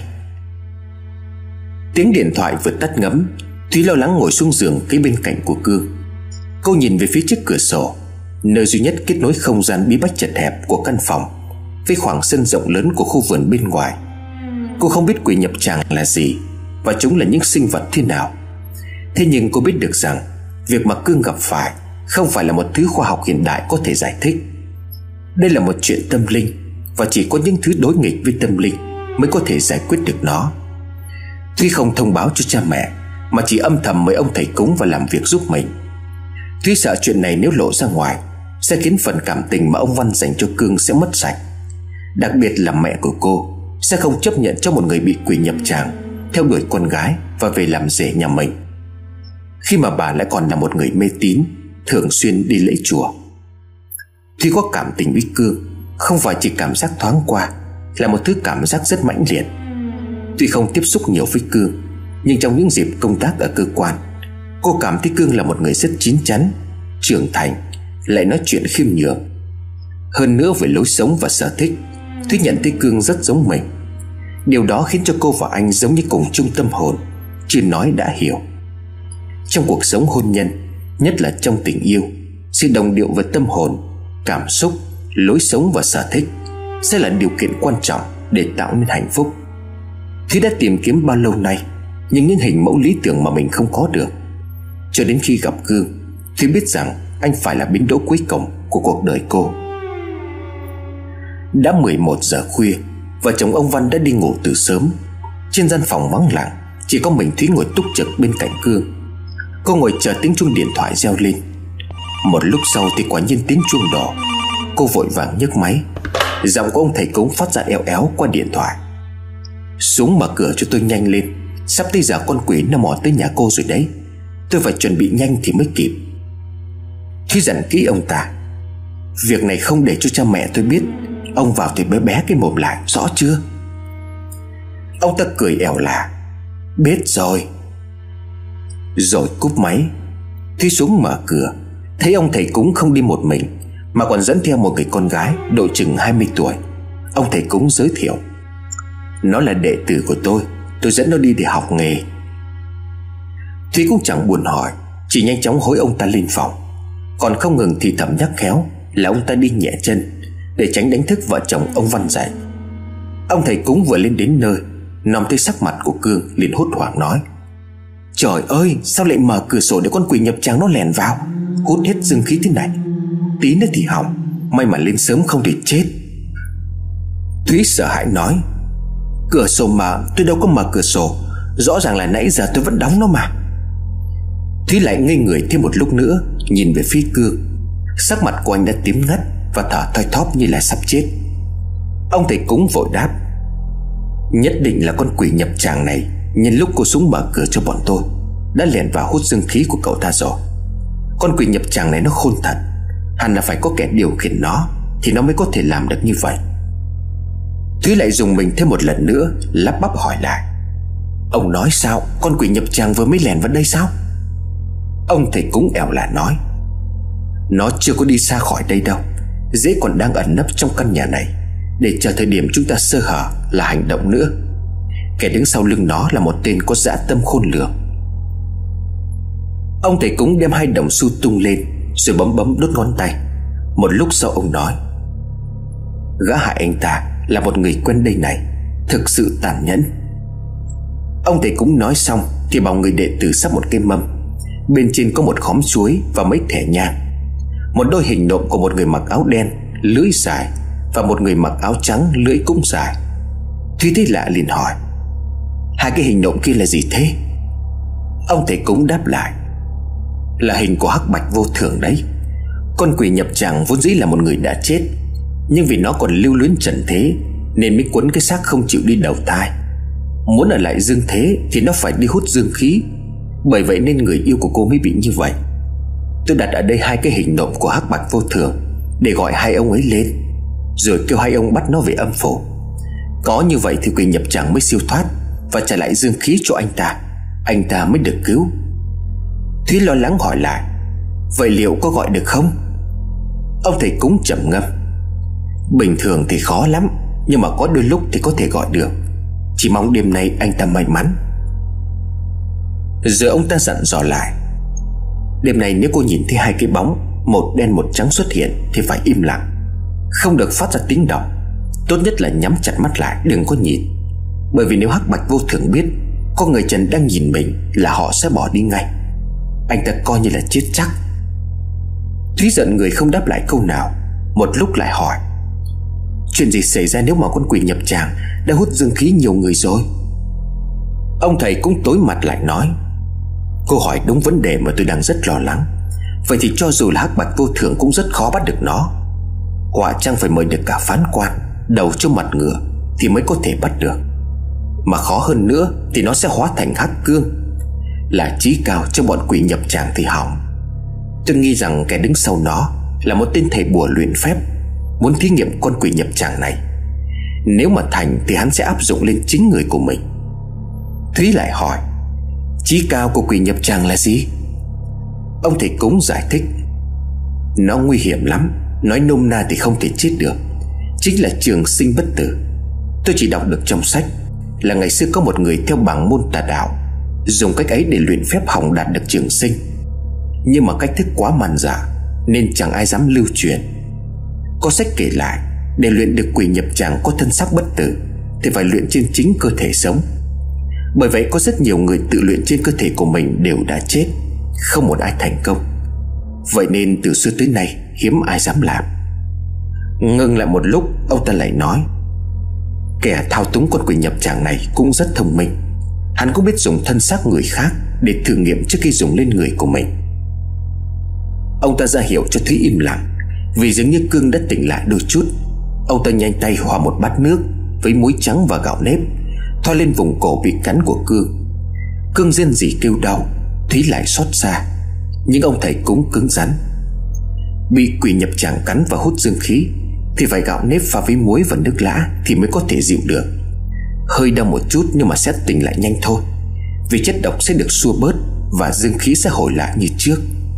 Tiếng điện thoại vừa tắt ngấm, Thúy lo lắng ngồi xuống giường kế bên cạnh của Cương. Cô nhìn về phía trước cửa sổ, nơi duy nhất kết nối không gian bí bách chật hẹp của căn phòng với khoảng sân rộng lớn của khu vườn bên ngoài. Cô không biết quỷ nhập tràng là gì và chúng là những sinh vật thế nào. Thế nhưng cô biết được rằng việc mà Cương gặp phải không phải là một thứ khoa học hiện đại có thể giải thích. Đây là một chuyện tâm linh, và chỉ có những thứ đối nghịch với tâm linh mới có thể giải quyết được nó. Thúy không thông báo cho cha mẹ, mà chỉ âm thầm mời ông thầy cúng và làm việc giúp mình. Thúy sợ chuyện này nếu lộ ra ngoài sẽ khiến phần cảm tình mà ông Văn dành cho Cương sẽ mất sạch. Đặc biệt là mẹ của cô sẽ không chấp nhận cho một người bị quỷ nhập tràng theo đuổi con gái và về làm rể nhà mình, khi mà bà lại còn là một người mê tín, thường xuyên đi lễ chùa. Thúy có cảm tình với Cương không phải chỉ cảm giác thoáng qua, là một thứ cảm giác rất mãnh liệt. Tuy không tiếp xúc nhiều với Cương, nhưng trong những dịp công tác ở cơ quan, cô cảm thấy Cương là một người rất chín chắn, trưởng thành, lại nói chuyện khiêm nhường. Hơn nữa về lối sống và sở thích, Thúy nhận thấy Cương rất giống mình. Điều đó khiến cho cô và anh giống như cùng chung tâm hồn, chưa nói đã hiểu. Trong cuộc sống hôn nhân, nhất là trong tình yêu, sự đồng điệu về tâm hồn, cảm xúc, lối sống và sở thích sẽ là điều kiện quan trọng để tạo nên hạnh phúc. Thúy đã tìm kiếm bao lâu nay, nhưng những hình mẫu lý tưởng mà mình không có được. Cho đến khi gặp Cương, Thúy biết rằng anh phải là bến đỗ cuối cùng của cuộc đời cô. Đã mười một giờ khuya, vợ chồng ông Văn đã đi ngủ từ sớm. Trên gian phòng vắng lặng, chỉ có mình Thúy ngồi túc trực bên cạnh Cương. Cô ngồi chờ tiếng chuông điện thoại reo lên. Một lúc sau thì quả nhiên tiếng chuông đổ. Cô vội vàng nhấc máy. Giọng của ông thầy cúng phát ra éo éo qua điện thoại: Xuống mở cửa cho tôi nhanh lên, sắp tới giờ con quỷ nó mò tới nhà cô rồi đấy. Tôi phải chuẩn bị nhanh thì mới kịp. Thúy dặn kỹ ông ta: Việc này không để cho cha mẹ tôi biết. Ông vào thì bé bé cái mồm lại, rõ chưa? Ông ta cười ẻo lả: Biết rồi. Rồi cúp máy. Thúy xuống mở cửa, thấy ông thầy cúng không đi một mình, mà còn dẫn theo một người con gái độ chừng hai mươi tuổi. Ông thầy cúng giới thiệu: Nó là đệ tử của tôi, tôi dẫn nó đi để học nghề. Thúy cũng chẳng buồn hỏi, chỉ nhanh chóng hối ông ta lên phòng, còn không ngừng thì thầm nhắc khéo là ông ta đi nhẹ chân để tránh đánh thức vợ chồng ông Văn dậy. Ông thầy cúng vừa lên đến nơi, nằm thấy sắc mặt của Cương liền hốt hoảng nói: Trời ơi, sao lại mở cửa sổ để con quỷ nhập tràng nó lèn vào, hút hết dương khí thế này? Tí nữa thì hỏng, may mà lên sớm không thì chết. Thúy sợ hãi nói: Cửa sổ mà, tôi đâu có mở cửa sổ, rõ ràng là nãy giờ tôi vẫn đóng nó mà. Thúy lại ngây người thêm một lúc nữa, nhìn về phía Cương. Sắc mặt của anh đã tím ngắt và thở thoi thóp như là sắp chết. Ông thầy cúng vội đáp: Nhất định là con quỷ nhập tràng này nhân lúc cô xuống mở cửa cho bọn tôi đã lẻn vào hút dương khí của cậu ta rồi. Con quỷ nhập tràng này nó khôn thật, hẳn là phải có kẻ điều khiển nó thì nó mới có thể làm được như vậy. Thúy lại dùng mình thêm một lần nữa, lắp bắp hỏi lại: Ông nói sao? Con quỷ nhập tràng vừa mới lẻn vào đây sao? Ông thầy cúng ẻo lả nói: Nó chưa có đi xa khỏi đây đâu, dễ còn đang ẩn nấp trong căn nhà này, để chờ thời điểm chúng ta sơ hở là hành động nữa. Kẻ đứng sau lưng nó là một tên có dã tâm khôn lường. Ông thầy cúng đem hai đồng xu tung lên rồi bấm bấm đốt ngón tay. Một lúc sau ông nói: Gã hại anh ta là một người quen đây này, thực sự tàn nhẫn. Ông thầy cúng nói xong thì bảo người đệ tử sắp một cái mâm, bên trên có một khóm chuối và mấy thẻ nhang. Một đôi hình nộm của một người mặc áo đen, lưỡi dài, và một người mặc áo trắng, lưỡi cũng dài. Thúy thấy lạ liền hỏi: Hai cái hình nộm kia là gì thế? Ông thầy cúng đáp lại: Là hình của hắc bạch vô thường đấy. Con quỷ nhập tràng vốn dĩ là một người đã chết, nhưng vì nó còn lưu luyến trần thế nên mới quấn cái xác không chịu đi đầu thai. Muốn ở lại dương thế thì nó phải đi hút dương khí. Bởi vậy nên người yêu của cô mới bị như vậy. Tôi đặt ở đây hai cái hình nộm của hắc bạch vô thường để gọi hai ông ấy lên, rồi kêu hai ông bắt nó về âm phủ. Có như vậy thì quỷ nhập tràng mới siêu thoát và trả lại dương khí cho anh ta, anh ta mới được cứu. Thúy lo lắng hỏi lại: vậy liệu có gọi được không? Ông thầy cúng trầm ngâm: bình thường thì khó lắm, nhưng mà có đôi lúc thì có thể gọi được. Chỉ mong đêm nay anh ta may mắn. Rồi ông ta dặn dò lại: đêm nay nếu cô nhìn thấy hai cái bóng, một đen một trắng xuất hiện thì phải im lặng, không được phát ra tiếng động. Tốt nhất là nhắm chặt mắt lại, đừng có nhìn. Bởi vì nếu hắc bạch vô thường biết có người trần đang nhìn mình là họ sẽ bỏ đi ngay. Anh ta coi như là chết chắc. Thúy giận người không đáp lại câu nào. Một lúc lại hỏi: chuyện gì xảy ra nếu mà con quỷ nhập tràng đã hút dương khí nhiều người rồi? Ông thầy cũng tối mặt lại nói: cô hỏi đúng vấn đề mà tôi đang rất lo lắng. Vậy thì cho dù là hắc bạch vô thường cũng rất khó bắt được nó. Họa chăng phải mời được cả phán quan, đầu cho mặt ngựa thì mới có thể bắt được. Mà khó hơn nữa thì nó sẽ hóa thành hắc cương, là chí cao cho bọn quỷ nhập tràng thì hỏng. Tôi nghĩ rằng kẻ đứng sau nó là một tên thầy bùa luyện phép, muốn thí nghiệm con quỷ nhập tràng này. Nếu mà thành thì hắn sẽ áp dụng lên chính người của mình. Thúy lại hỏi: chí cao của quỷ nhập tràng là gì? Ông thầy cúng giải thích: nó nguy hiểm lắm, nói nôm na thì không thể chết được, chính là trường sinh bất tử. Tôi chỉ đọc được trong sách là ngày xưa có một người theo bảng môn tà đạo dùng cách ấy để luyện phép hỏng đạt được trường sinh. Nhưng mà cách thức quá màn dả nên chẳng ai dám lưu truyền. Có sách kể lại để luyện được quỷ nhập tràng có thân xác bất tử thì phải luyện trên chính cơ thể sống. Bởi vậy có rất nhiều người tự luyện trên cơ thể của mình đều đã chết, không một ai thành công. Vậy nên từ xưa tới nay hiếm ai dám làm. Ngừng lại một lúc, ông ta lại nói: kẻ thao túng con quỷ nhập tràng này cũng rất thông minh. Hắn cũng biết dùng thân xác người khác để thử nghiệm trước khi dùng lên người của mình. Ông ta ra hiệu cho Thúy im lặng, vì dường như Cương đã tỉnh lại đôi chút. Ông ta nhanh tay hòa một bát nước với muối trắng và gạo nếp, thoa lên vùng cổ bị cắn của Cương. Cương rên rỉ kêu đau, Thúy lại xót xa, nhưng ông thầy cũng cứng rắn. Bị quỷ nhập tràng cắn và hút dương khí thì phải gạo nếp pha với muối và nước lã thì mới có thể dịu được. Hơi đau một chút nhưng mà sẽ tỉnh lại nhanh thôi, vì chất độc sẽ được xua bớt và dương khí sẽ hồi lại như trước.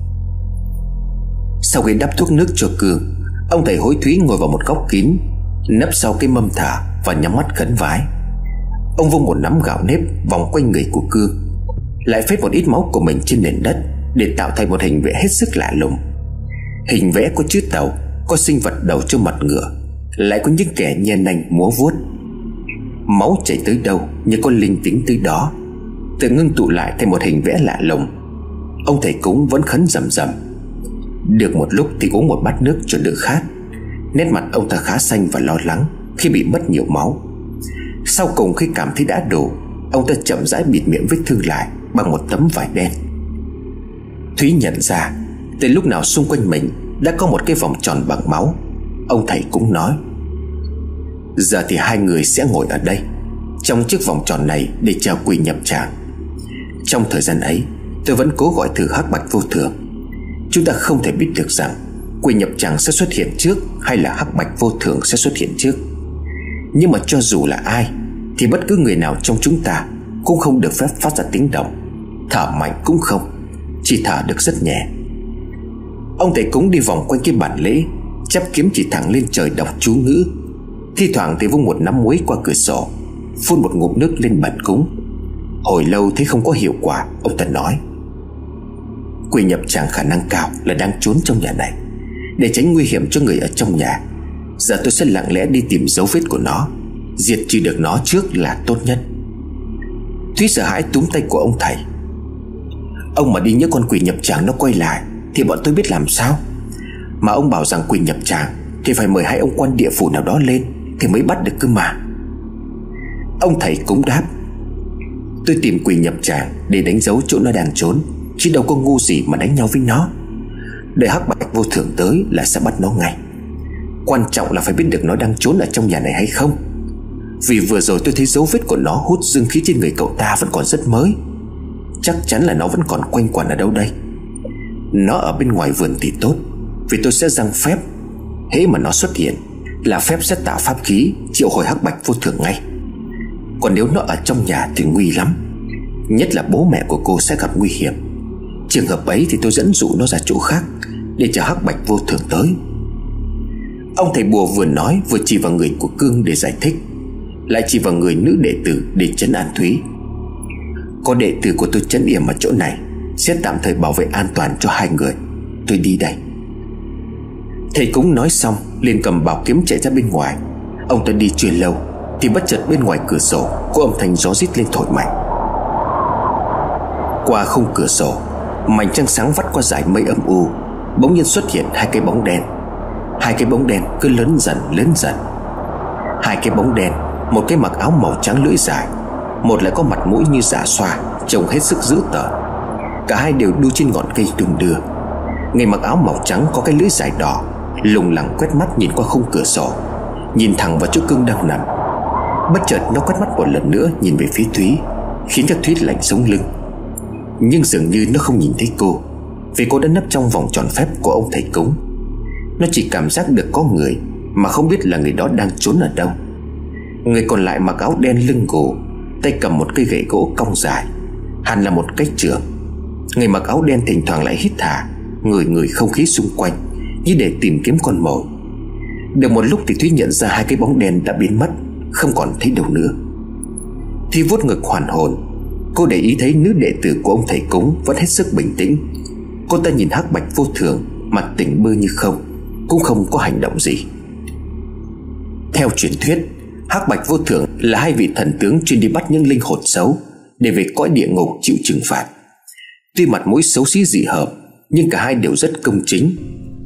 Sau khi đắp thuốc nước cho Cương, ông thầy hối Thúy ngồi vào một góc kín, nấp sau cái mâm thờ và nhắm mắt khấn vái. Ông vung một nắm gạo nếp vòng quanh người của Cương, lại phết một ít máu của mình trên nền đất để tạo thành một hình vẽ hết sức lạ lùng. Hình vẽ có chữ tàu, có sinh vật đầu cho mặt ngựa, lại có những kẻ nhe nanh múa vuốt. Máu chảy tới đâu như có linh tính tới đó, tự ngưng tụ lại thành một hình vẽ lạ lùng. Ông thầy cúng vẫn khấn rầm rầm. Được một lúc thì uống một bát nước cho đỡ khát. Nét mặt ông ta khá xanh và lo lắng khi bị mất nhiều máu. Sau cùng khi cảm thấy đã đủ, ông ta chậm rãi bịt miệng vết thương lại bằng một tấm vải đen. Thúy nhận ra từ lúc nào xung quanh mình đã có một cái vòng tròn bằng máu. Ông thầy cũng nói: giờ thì hai người sẽ ngồi ở đây trong chiếc vòng tròn này để chờ quỷ nhập tràng. Trong thời gian ấy tôi vẫn cố gọi thử hắc bạch vô thường. Chúng ta không thể biết được rằng quỷ nhập tràng sẽ xuất hiện trước hay là hắc bạch vô thường sẽ xuất hiện trước. Nhưng mà cho dù là ai thì bất cứ người nào trong chúng ta cũng không được phép phát ra tiếng động, thở mạnh cũng không, chỉ thở được rất nhẹ. Ông thầy cúng đi vòng quanh cái bàn lễ, chắp kiếm chỉ thẳng lên trời đọc chú ngữ. Thi thoảng thì vung một nắm muối qua cửa sổ, phun một ngụm nước lên bàn cúng. Hồi lâu thấy không có hiệu quả, ông ta nói: quỷ nhập tràng khả năng cao là đang trốn trong nhà này. Để tránh nguy hiểm cho người ở trong nhà, giờ tôi sẽ lặng lẽ đi tìm dấu vết của nó, diệt trừ được nó trước là tốt nhất. Thúy sợ hãi túm tay của ông thầy: ông mà đi nhớ con quỷ nhập tràng nó quay lại thì bọn tôi biết làm sao? Mà ông bảo rằng quỷ nhập tràng thì phải mời hai ông quan địa phủ nào đó lên thì mới bắt được cơ mà. Ông thầy cũng đáp: tôi tìm quỷ nhập tràng để đánh dấu chỗ nó đang trốn, chứ đâu có ngu gì mà đánh nhau với nó. Đợi hắc bạch vô thường tới là sẽ bắt nó ngay. Quan trọng là phải biết được nó đang trốn ở trong nhà này hay không. Vì vừa rồi tôi thấy dấu vết của nó hút dương khí trên người cậu ta vẫn còn rất mới. Chắc chắn là nó vẫn còn quanh quẩn ở đâu đây. Nó ở bên ngoài vườn thì tốt, vì tôi sẽ giăng phép. Hễ mà nó xuất hiện là phép sẽ tạo pháp khí triệu hồi hắc bạch vô thường ngay. Còn nếu nó ở trong nhà thì nguy lắm. Nhất là bố mẹ của cô sẽ gặp nguy hiểm. Trường hợp ấy thì tôi dẫn dụ nó ra chỗ khác để chờ hắc bạch vô thường tới. Ông thầy bùa vừa nói vừa chỉ vào người của Cương để giải thích, lại chỉ vào người nữ đệ tử để trấn an Thúy. Có đệ tử của tôi trấn yểm ở chỗ này, sẽ tạm thời bảo vệ an toàn cho hai người. Tôi đi đây. Thầy cúng nói xong liền cầm bảo kiếm chạy ra bên ngoài. Ông ta đi chưa lâu thì bất chợt bên ngoài cửa sổ có âm thanh gió rít lên thổi mạnh. Qua khung cửa sổ, mảnh trăng sáng vắt qua dải mây âm u, bỗng nhiên xuất hiện hai cái bóng đen. Hai cái bóng đen cứ lớn dần lớn dần. Hai cái bóng đen, một cái mặc áo màu trắng lưỡi dài, một lại có mặt mũi như giả xoa, trông hết sức dữ tợn. Cả hai đều đu trên ngọn cây đung đưa. Người mặc áo màu trắng có cái lưỡi dài đỏ lùng lẳng quét mắt nhìn qua khung cửa sổ, nhìn thẳng vào chỗ Cương đang nằm. Bất chợt nó quét mắt một lần nữa nhìn về phía Thúy, khiến cho Thúy lạnh sống lưng. Nhưng dường như nó không nhìn thấy cô, vì cô đã nấp trong vòng tròn phép của ông thầy cúng. Nó chỉ cảm giác được có người, mà không biết là người đó đang trốn ở đâu. Người còn lại mặc áo đen lưng gù, tay cầm một cây gậy gỗ cong dài, hẳn là một cách trưởng. Người mặc áo đen thỉnh thoảng lại hít thả, ngửi ngửi không khí xung quanh như để tìm kiếm con mồi. Được một lúc thì Thúy nhận ra hai cái bóng đen đã biến mất, không còn thấy đâu nữa. Thúy vuốt ngực hoàn hồn. Cô để ý thấy nữ đệ tử của ông thầy cúng vẫn hết sức bình tĩnh. Cô ta nhìn hắc bạch vô thường, mặt tỉnh bơ như không, cũng không có hành động gì. Theo truyền thuyết, hắc bạch vô thường là hai vị thần tướng chuyên đi bắt những linh hồn xấu để về cõi địa ngục chịu trừng phạt. Tuy mặt mũi xấu xí dị hợm, nhưng cả hai đều rất công chính.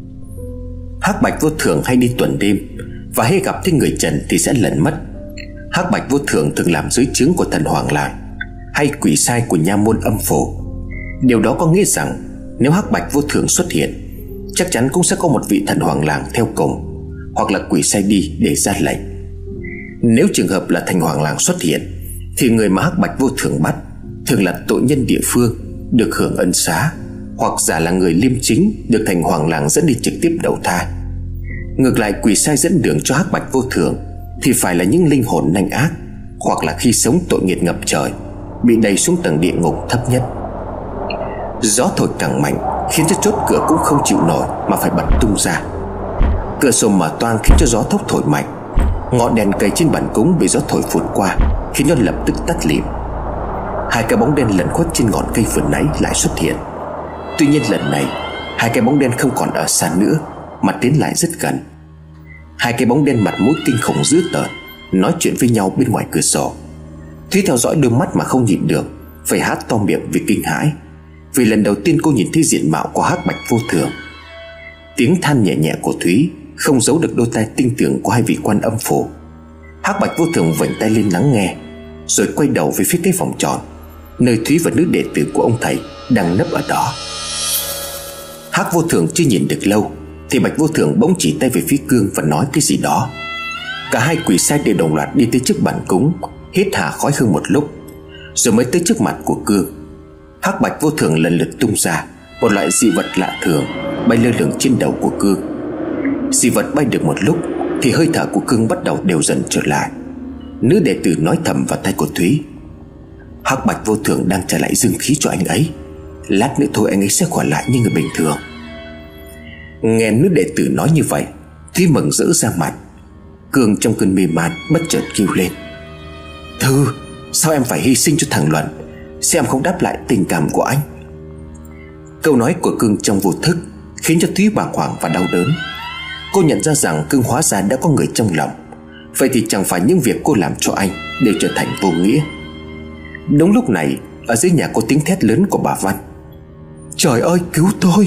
Hắc bạch vô thường hay đi tuần đêm, và hay gặp thấy người trần thì sẽ lẩn mất. Hắc bạch vô thường thường làm dưới trướng của thần Hoàng Làng hay quỷ sai của nha môn âm phủ. Điều đó có nghĩa rằng nếu hắc bạch vô thường xuất hiện, chắc chắn cũng sẽ có một vị thần Hoàng Làng theo cùng, hoặc là quỷ sai đi để ra lệnh. Nếu trường hợp là thần Hoàng Làng xuất hiện, thì người mà hắc bạch vô thường bắt thường là tội nhân địa phương được hưởng ân xá, hoặc giả là người liêm chính được thành Hoàng Làng dẫn đi trực tiếp đầu thai. Ngược lại, quỷ sai dẫn đường cho hắc bạch vô thường thì phải là những linh hồn nanh ác, hoặc là khi sống tội nghiệp ngập trời, bị đẩy xuống tầng địa ngục thấp nhất. Gió thổi càng mạnh khiến cho chốt cửa cũng không chịu nổi mà phải bật tung ra. Cửa sổ mở toang khiến cho gió thốc thổi mạnh. Ngọn đèn cầy trên bàn cúng bị gió thổi phụt qua, khiến nó lập tức tắt lịm. Hai cái bóng đen lẩn khuất trên ngọn cây vừa nãy lại xuất hiện. Tuy nhiên lần này hai cái bóng đen không còn ở xa nữa, mà tiến lại rất gần. Hai cái bóng đen mặt mũi kinh khủng dữ tợn nói chuyện với nhau bên ngoài cửa sổ. Thúy theo dõi đôi mắt mà không nhịn được, phải há to miệng vì kinh hãi, vì lần đầu tiên cô nhìn thấy diện mạo của hắc bạch vô thường. Tiếng than nhẹ nhẹ của Thúy không giấu được đôi tai tinh tường của hai vị quan âm phủ. Hắc bạch vô thường vểnh tay lên lắng nghe, rồi quay đầu về phía cái vòng tròn nơi Thúy và nữ đệ tử của ông thầy đang nấp ở đó. Hắc vô thường chưa nhìn được lâu thì bạch vô thường bỗng chỉ tay về phía Cương và nói cái gì đó. Cả hai quỷ sai đều đồng loạt đi tới trước bàn cúng, hít hà khói hương một lúc, rồi mới tới trước mặt của Cương. Hắc bạch vô thường lần lượt tung ra một loại dị vật lạ thường bay lơ lửng trên đầu của Cương. Dị vật bay được một lúc thì hơi thở của Cương bắt đầu đều dần trở lại. Nữ đệ tử nói thầm vào tai của Thúy: hắc bạch vô thường đang trả lại dương khí cho anh ấy, lát nữa thôi anh ấy sẽ khỏe lại như người bình thường. Nghe nữ đệ tử nói như vậy, Thúy mừng rỡ ra mặt. Cương trong cơn mê man bất chợt kêu lên: Thư, sao em phải hy sinh cho thằng Luận? Xem không đáp lại tình cảm của anh. Câu nói của Cương trong vô thức khiến cho Thúy bàng hoàng và đau đớn. Cô nhận ra rằng Cương hóa ra đã có người trong lòng. Vậy thì chẳng phải những việc cô làm cho anh đều trở thành vô nghĩa. Đúng lúc này, ở dưới nhà có tiếng thét lớn của bà Văn: Trời ơi, cứu tôi!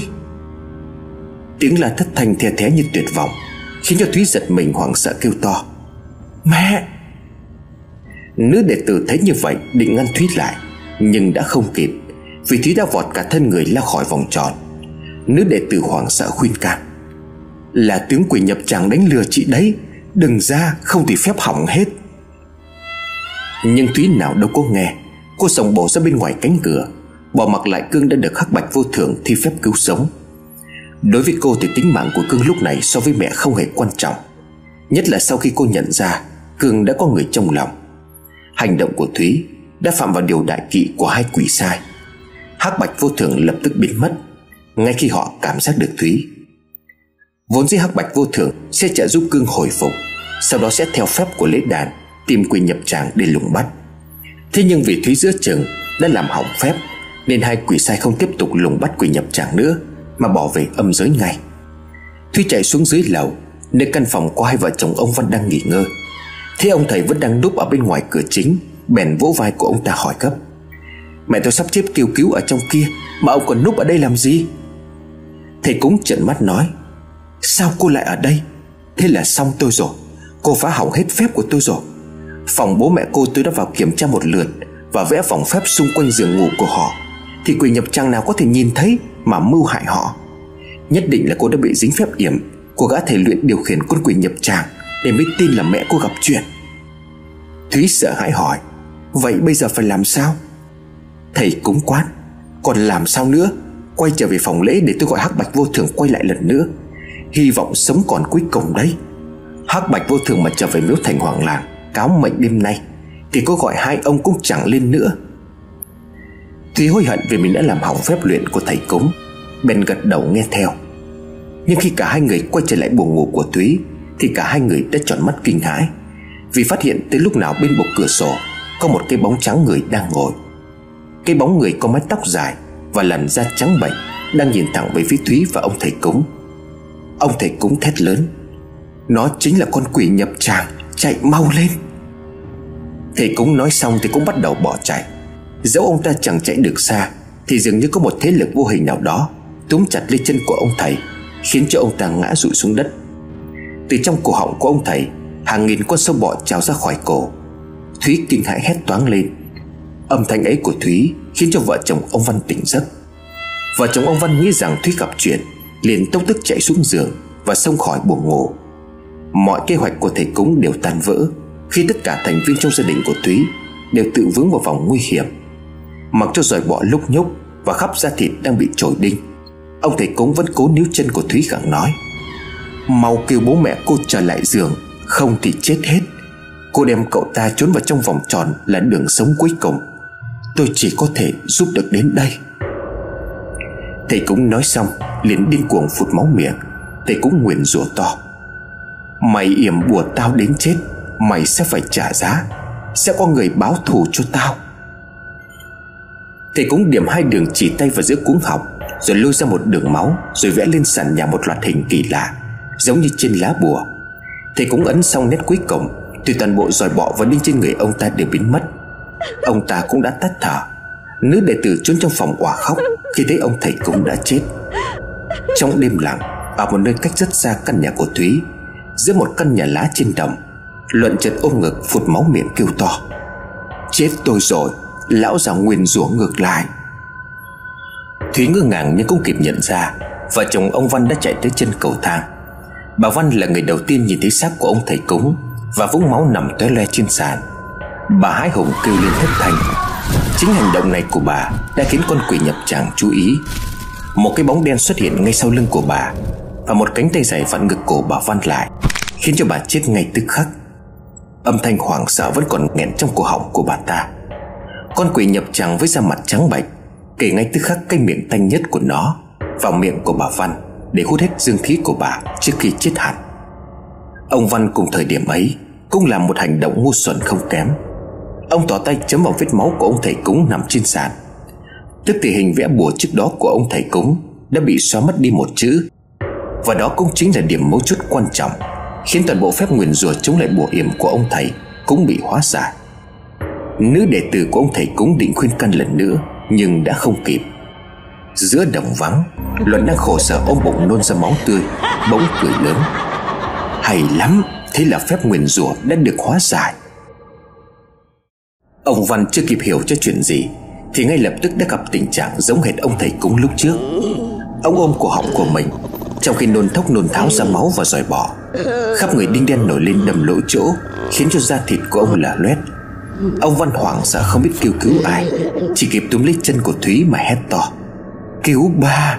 Tiếng la thất thanh the thé như tuyệt vọng, khiến cho Thúy giật mình hoảng sợ kêu to: Mẹ! Nữ đệ tử thấy như vậy định ngăn Thúy lại, nhưng đã không kịp, vì Thúy đã vọt cả thân người la khỏi vòng tròn. Nữ đệ tử hoảng sợ khuyên can: "Là tướng quỷ nhập tràng đánh lừa chị đấy, đừng ra, không thì phép hỏng hết." Nhưng Thúy nào đâu có nghe. Cô xông bổ ra bên ngoài cánh cửa, bỏ mặc lại Cương đã được Hắc Bạch Vô Thường thi phép cứu sống. Đối với cô thì tính mạng của Cương lúc này so với mẹ không hề quan trọng, nhất là sau khi cô nhận ra Cương đã có người trong lòng. Hành động của Thúy đã phạm vào điều đại kỵ của hai quỷ sai. Hắc Bạch Vô Thường lập tức biến mất ngay khi họ cảm giác được Thúy. Vốn dĩ Hắc Bạch Vô Thường sẽ trợ giúp Cương hồi phục, sau đó sẽ theo phép của lễ đàn tìm quỷ nhập tràng để lùng bắt. Thế nhưng vì Thúy giữa chừng đã làm hỏng phép, nên hai quỷ sai không tiếp tục lùng bắt quỷ nhập tràng nữa, mà bỏ về âm giới ngay. Thúy chạy xuống dưới lầu, nơi căn phòng của hai vợ chồng ông Văn đang nghỉ ngơi. Thế ông thầy vẫn đang núp ở bên ngoài cửa chính, bèn vỗ vai của ông ta hỏi gấp: "Mẹ tôi sắp chết kêu cứu ở trong kia, mà ông còn núp ở đây làm gì?" Thầy Cúng trợn mắt nói: "Sao cô lại ở đây? Thế là xong tôi rồi. Cô phá hỏng hết phép của tôi rồi. Phòng bố mẹ cô tôi đã vào kiểm tra một lượt và vẽ vòng phép xung quanh giường ngủ của họ, thì quỷ nhập tràng nào có thể nhìn thấy mà mưu hại họ. Nhất định là cô đã bị dính phép yểm của gã thầy luyện điều khiển con quỷ nhập tràng, để mới tin là mẹ cô gặp chuyện." Thúy sợ hãi hỏi: "Vậy bây giờ phải làm sao?" Thầy Cúng quát: "Còn làm sao nữa? Quay trở về phòng lễ để tôi gọi Hắc Bạch Vô Thường quay lại lần nữa. Hy vọng sống còn cuối cùng đấy. Hắc Bạch Vô Thường mà trở về miếu Thành Hoàng Làng cáo mệnh đêm nay, thì có gọi hai ông cũng chẳng lên nữa." Thúy hối hận vì mình đã làm hỏng phép luyện của thầy Cúng, bèn gật đầu nghe theo. Nhưng khi cả hai người quay trở lại buồng ngủ của Thúy, thì cả hai người đã tròn mắt kinh hãi, vì phát hiện tới lúc nào bên bục cửa sổ có một cái bóng trắng người đang ngồi. Cái bóng người có mái tóc dài và làn da trắng bệch đang nhìn thẳng về phía Thúy và ông thầy Cúng. Ông thầy Cúng thét lớn: "Nó chính là con quỷ nhập tràng, chạy mau lên!" Thầy Cúng nói xong thì cũng bắt đầu bỏ chạy. Dẫu ông ta chẳng chạy được xa, thì dường như có một thế lực vô hình nào đó túm chặt lấy chân của ông thầy, khiến cho ông ta ngã rụi xuống đất. Từ trong cổ họng của ông thầy, hàng nghìn con sâu bọ trào ra khỏi cổ. Thúy kinh hãi hét toáng lên. Âm thanh ấy của Thúy khiến cho vợ chồng ông Văn tỉnh giấc. Vợ chồng ông Văn nghĩ rằng Thúy gặp chuyện, liền tốc tức chạy xuống giường và xông khỏi buồng ngủ. Mọi kế hoạch của thầy Cúng đều tan vỡ khi tất cả thành viên trong gia đình của Thúy đều tự vướng vào vòng nguy hiểm. Mặc cho giòi bọ lúc nhúc và khắp da thịt đang bị chổi đinh, ông thầy Cúng vẫn cố níu chân của Thúy gặng nói: "Mau kêu bố mẹ cô trở lại giường, không thì chết hết. Cô đem cậu ta trốn vào trong vòng tròn là đường sống cuối cùng. Tôi chỉ có thể giúp được đến đây." Thầy Cúng nói xong liền điên cuồng phụt máu miệng. Thầy Cúng nguyền rủa to: "Mày yểm bùa tao đến chết, mày sẽ phải trả giá. Sẽ có người báo thù cho tao." Thầy Cúng điểm hai đường chỉ tay vào giữa cuống họng, rồi lôi ra một đường máu, rồi vẽ lên sàn nhà một loạt hình kỳ lạ giống như trên lá bùa. Thầy Cúng ấn xong nét cuối cùng thì toàn bộ giòi bọ và đinh trên người ông ta đều biến mất. Ông ta cũng đã tắt thở. Nữ đệ tử trốn trong phòng òa khóc khi thấy ông thầy Cúng đã chết. Trong đêm lặng, ở một nơi cách rất xa căn nhà của Thúy, giữa một căn nhà lá trên đồng, Luận chợt ôm ngực phụt máu miệng kêu to: "Chết tôi rồi, lão già nguyền rủa ngược lại." Thúy ngơ ngàng nhưng cũng kịp nhận ra vợ chồng ông Văn đã chạy tới chân cầu thang. Bà Văn là người đầu tiên nhìn thấy xác của ông thầy Cúng và vũng máu nằm tóe loe trên sàn. Bà hãi hùng kêu lên thất thanh. Chính hành động này của bà đã khiến con quỷ nhập tràng chú ý. Một cái bóng đen xuất hiện ngay sau lưng của bà, và một cánh tay dài vặn ngực cổ bà Văn lại, khiến cho bà chết ngay tức khắc. Âm thanh hoảng sợ vẫn còn nghẹn trong cổ họng của bà ta. Con quỷ nhập tràng với da mặt trắng bệch kề ngay tức khắc cái miệng tanh nhất của nó vào miệng của bà Văn để hút hết dương khí của bà trước khi chết hẳn. Ông Văn cùng thời điểm ấy cũng làm một hành động ngu xuẩn không kém. Ông tỏ tay chấm vào vết máu của ông thầy Cúng nằm trên sàn. Tức thì hình vẽ bùa trước đó của ông thầy Cúng đã bị xóa mất đi một chữ, và đó cũng chính là điểm mấu chốt quan trọng khiến toàn bộ phép nguyền rủa chống lại bùa yểm của ông thầy cũng bị hóa giải. Nữ đệ tử của ông thầy Cúng định khuyên can lần nữa, nhưng đã không kịp. Giữa đồng vắng, Luận đang khổ sở ôm bụng nôn ra máu tươi, bỗng cười lớn: "Hay lắm, thế là phép nguyền rủa đã được hóa giải." Ông Văn chưa kịp hiểu cho chuyện gì thì ngay lập tức đã gặp tình trạng giống hệt ông thầy cúng lúc trước. Ông ôm cổ họng của mình, trong khi nôn thốc nôn tháo ra máu và giòi bọ. Khắp người đinh đen nổi lên đầm lỗ chỗ, khiến cho da thịt của ông lở loét. Ông Văn hoảng sợ không biết kêu cứu ai, chỉ kịp túm lấy chân của Thúy mà hét to: "Cứu ba!"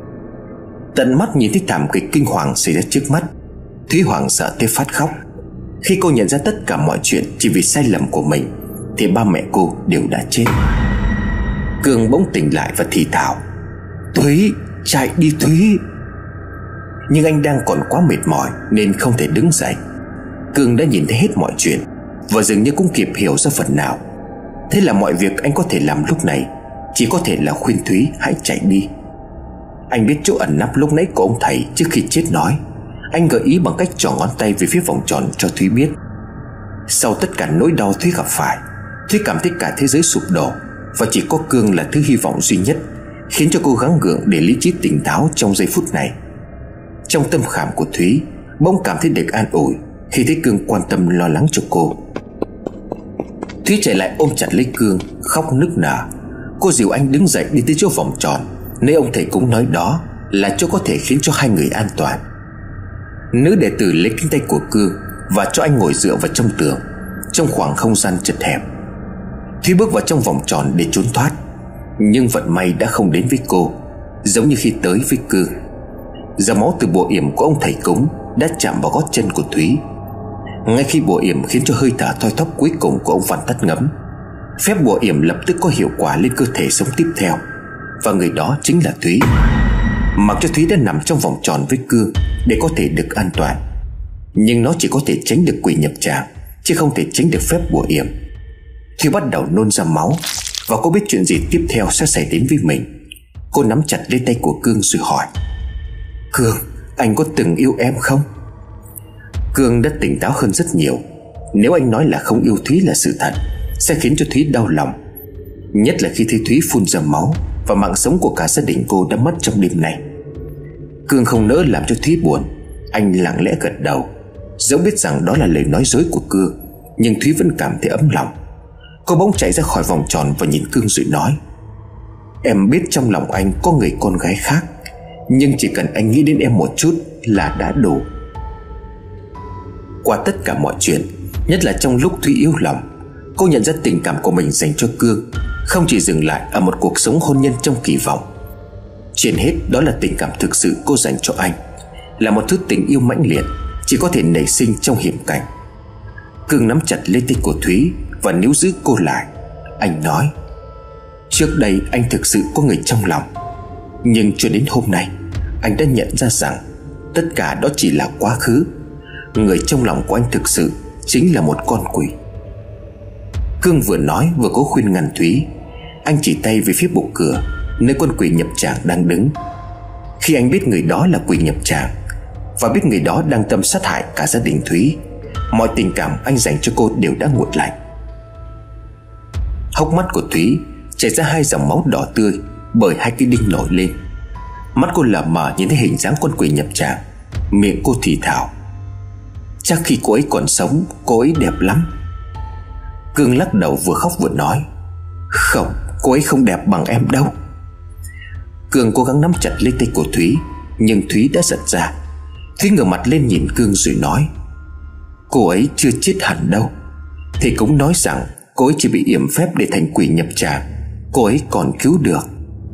Tận mắt nhìn thấy thảm kịch kinh hoàng xảy ra trước mắt, Thúy hoảng sợ tới phát khóc. Khi cô nhận ra tất cả mọi chuyện chỉ vì sai lầm của mình, thì ba mẹ cô đều đã chết. Cương bỗng tỉnh lại và thì thào: "Thúy, chạy đi Thúy!" Nhưng anh đang còn quá mệt mỏi nên không thể đứng dậy. Cương đã nhìn thấy hết mọi chuyện và dường như cũng kịp hiểu ra phần nào. Thế là mọi việc anh có thể làm lúc này chỉ có thể là khuyên Thúy hãy chạy đi. Anh biết chỗ ẩn nấp lúc nãy của ông thầy trước khi chết nói. Anh gợi ý bằng cách trỏ ngón tay về phía vòng tròn cho Thúy biết. Sau tất cả nỗi đau Thúy gặp phải, Thúy cảm thấy cả thế giới sụp đổ, và chỉ có Cương là thứ hy vọng duy nhất khiến cho cô gắng gượng để lý trí tỉnh táo trong giây phút này. Trong tâm khảm của Thúy bỗng cảm thấy được an ủi khi thấy Cương quan tâm lo lắng cho cô. Thúy chạy lại ôm chặt lấy Cương, khóc nức nở. Cô dìu anh đứng dậy đi tới chỗ vòng tròn nơi ông thầy cúng nói đó là chỗ có thể khiến cho hai người an toàn. Nữ đệ tử lấy cánh tay của Cương và cho anh ngồi dựa vào trong tường, trong khoảng không gian chật hẹp. Thúy bước vào trong vòng tròn để trốn thoát, nhưng vận may đã không đến với cô, giống như khi tới với Cương. Dòng máu từ bùa yểm của ông thầy cúng đã chạm vào gót chân của Thúy. Ngay khi bùa yểm khiến cho hơi thở thoi thóp cuối cùng của ông Văn tắt ngấm, phép bùa yểm lập tức có hiệu quả lên cơ thể sống tiếp theo, và người đó chính là Thúy. Mặc cho Thúy đã nằm trong vòng tròn với Cương để có thể được an toàn, nhưng nó chỉ có thể tránh được quỷ nhập tràng, chứ không thể tránh được phép bùa yểm. Thúy bắt đầu nôn ra máu, và cô biết chuyện gì tiếp theo sẽ xảy đến với mình. Cô nắm chặt lấy tay của Cương rồi hỏi: "Cương, anh có từng yêu em không?" Cương đã tỉnh táo hơn rất nhiều. Nếu anh nói là không yêu Thúy là sự thật, sẽ khiến cho Thúy đau lòng, nhất là khi thấy Thúy phun ra máu và mạng sống của cả gia đình cô đã mất trong đêm này. Cương không nỡ làm cho Thúy buồn. Anh lặng lẽ gật đầu, dẫu biết rằng đó là lời nói dối của Cương, nhưng Thúy vẫn cảm thấy ấm lòng. Cô bỗng chạy ra khỏi vòng tròn và nhìn Cương rồi nói: "Em biết trong lòng anh có người con gái khác, nhưng chỉ cần anh nghĩ đến em một chút là đã đủ." Qua tất cả mọi chuyện, nhất là trong lúc Thúy yếu lòng, cô nhận ra tình cảm của mình dành cho Cương không chỉ dừng lại ở một cuộc sống hôn nhân trong kỳ vọng. Trên hết đó là tình cảm thực sự cô dành cho anh, là một thứ tình yêu mãnh liệt chỉ có thể nảy sinh trong hiểm cảnh. Cương nắm chặt lấy tay của Thúy và níu giữ cô lại. Anh nói: "Trước đây anh thực sự có người trong lòng, nhưng cho đến hôm nay anh đã nhận ra rằng tất cả đó chỉ là quá khứ. Người trong lòng của anh thực sự chính là một con quỷ." Cương vừa nói vừa cố khuyên ngăn Thúy. Anh chỉ tay về phía bộ cửa nơi con quỷ nhập tràng đang đứng. Khi anh biết người đó là quỷ nhập tràng, và biết người đó đang tâm sát hại cả gia đình Thúy, mọi tình cảm anh dành cho cô đều đã nguội lạnh. Hốc mắt của Thúy chảy ra hai dòng máu đỏ tươi bởi hai cái đinh nổi lên. Mắt cô lờ mờ nhìn thấy hình dáng con quỷ nhập tràng. Miệng cô thì thào: "Chắc khi cô ấy còn sống, cô ấy đẹp lắm." Cương lắc đầu vừa khóc vừa nói: "Không, cô ấy không đẹp bằng em đâu." Cương cố gắng nắm chặt lấy tay của Thúy, nhưng Thúy đã giật ra. Thúy ngửa mặt lên nhìn Cương rồi nói: "Cô ấy chưa chết hẳn đâu. Thầy cũng nói rằng cô ấy chỉ bị yểm phép để thành quỷ nhập tràng, cô ấy còn cứu được."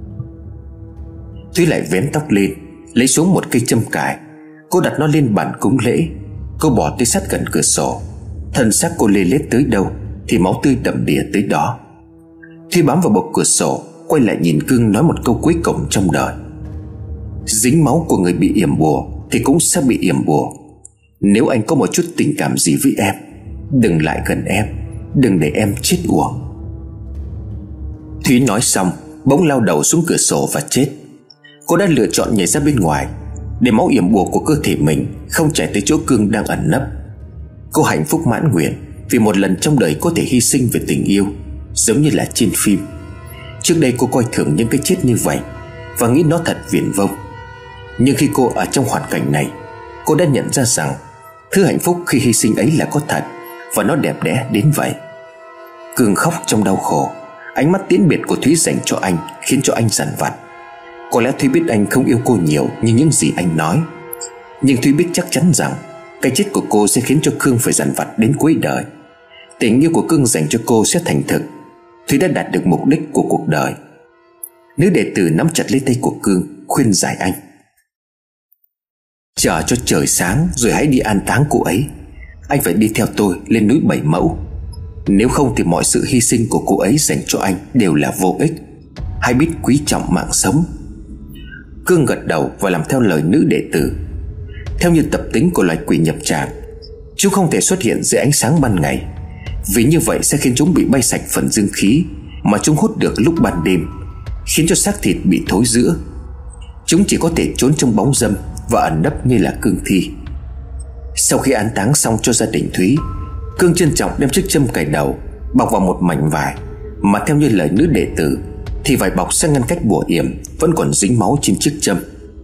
Thúy lại vén tóc lên, lấy xuống một cây châm cài. Cô đặt nó lên bàn cúng lễ. Cô bỏ tới sát gần cửa sổ. Thân xác cô lê lết tới đâu thì máu tươi đầm đìa tới đó. Thúy bám vào bậc cửa sổ, quay lại nhìn Cương nói một câu cuối cùng trong đời: "Dính máu của người bị yểm bùa thì cũng sẽ bị yểm bùa. Nếu anh có một chút tình cảm gì với em, đừng lại gần em, đừng để em chết uổng." Thúy nói xong bỗng lao đầu xuống cửa sổ và chết. Cô đã lựa chọn nhảy ra bên ngoài để máu yểm bùa của cơ thể mình không chảy tới chỗ Cương đang ẩn nấp. Cô hạnh phúc mãn nguyện vì một lần trong đời có thể hy sinh về tình yêu, giống như là trên phim. Trước đây cô coi thường những cái chết như vậy và nghĩ nó thật viển vông. Nhưng khi cô ở trong hoàn cảnh này, cô đã nhận ra rằng thứ hạnh phúc khi hy sinh ấy là có thật, và nó đẹp đẽ đến vậy. Cương khóc trong đau khổ. Ánh mắt tiễn biệt của Thúy dành cho anh khiến cho anh dằn vặt. Có lẽ Thúy biết anh không yêu cô nhiều như những gì anh nói, nhưng Thúy biết chắc chắn rằng cái chết của cô sẽ khiến cho Cương phải dằn vặt đến cuối đời. Tình yêu của Cương dành cho cô sẽ thành thực. Thúy đã đạt được mục đích của cuộc đời. Nữ đệ tử nắm chặt lấy tay của Cương, khuyên giải anh: chờ cho trời sáng rồi hãy đi an táng cô ấy. Anh phải đi theo tôi lên núi Bảy Mẫu. Nếu không thì mọi sự hy sinh của cô ấy dành cho anh đều là vô ích. Hãy biết quý trọng mạng sống. Cương gật đầu và làm theo lời nữ đệ tử. Theo như tập tính của loài quỷ nhập tràng, chúng không thể xuất hiện dưới ánh sáng ban ngày, vì như vậy sẽ khiến chúng bị bay sạch phần dương khí mà chúng hút được lúc ban đêm, khiến cho xác thịt bị thối rữa. Chúng chỉ có thể trốn trong bóng râm và ẩn nấp như là cương thi. Sau khi an táng xong cho gia đình Thúy, Cương trân trọng đem chiếc châm cài đầu bọc vào một mảnh vải, mà theo như lời nữ đệ tử thì vải bọc sẽ ngăn cách bùa yểm vẫn còn dính máu trên chiếc châm.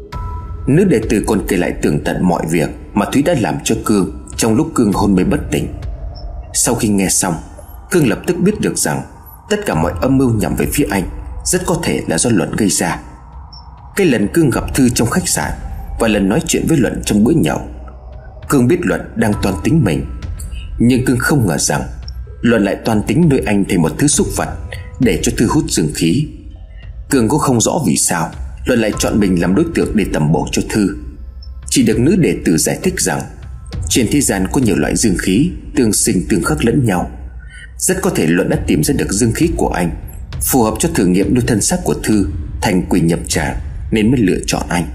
Nữ đệ tử còn kể lại tường tận mọi việc mà Thúy đã làm cho Cương trong lúc Cương hôn mê bất tỉnh. Sau khi nghe xong, Cương lập tức biết được rằng tất cả mọi âm mưu nhằm về phía anh rất có thể là do Luận gây ra. Cái lần Cương gặp Thư trong khách sạn và lần nói chuyện với Luận trong bữa nhậu, Cương biết Luận đang toan tính mình, nhưng Cương không ngờ rằng Luận lại toan tính nuôi anh thành một thứ súc vật để cho Thư hút dương khí. Cương cũng không rõ vì sao Luận lại chọn mình làm đối tượng để tầm bổ cho Thư. Chỉ được nữ đệ tử giải thích rằng trên thế gian có nhiều loại dương khí tương sinh tương khắc lẫn nhau. Rất có thể Luận đã tìm ra được dương khí của anh phù hợp cho thử nghiệm nuôi thân xác của Thư thành quỷ nhập tràng, nên mới lựa chọn anh.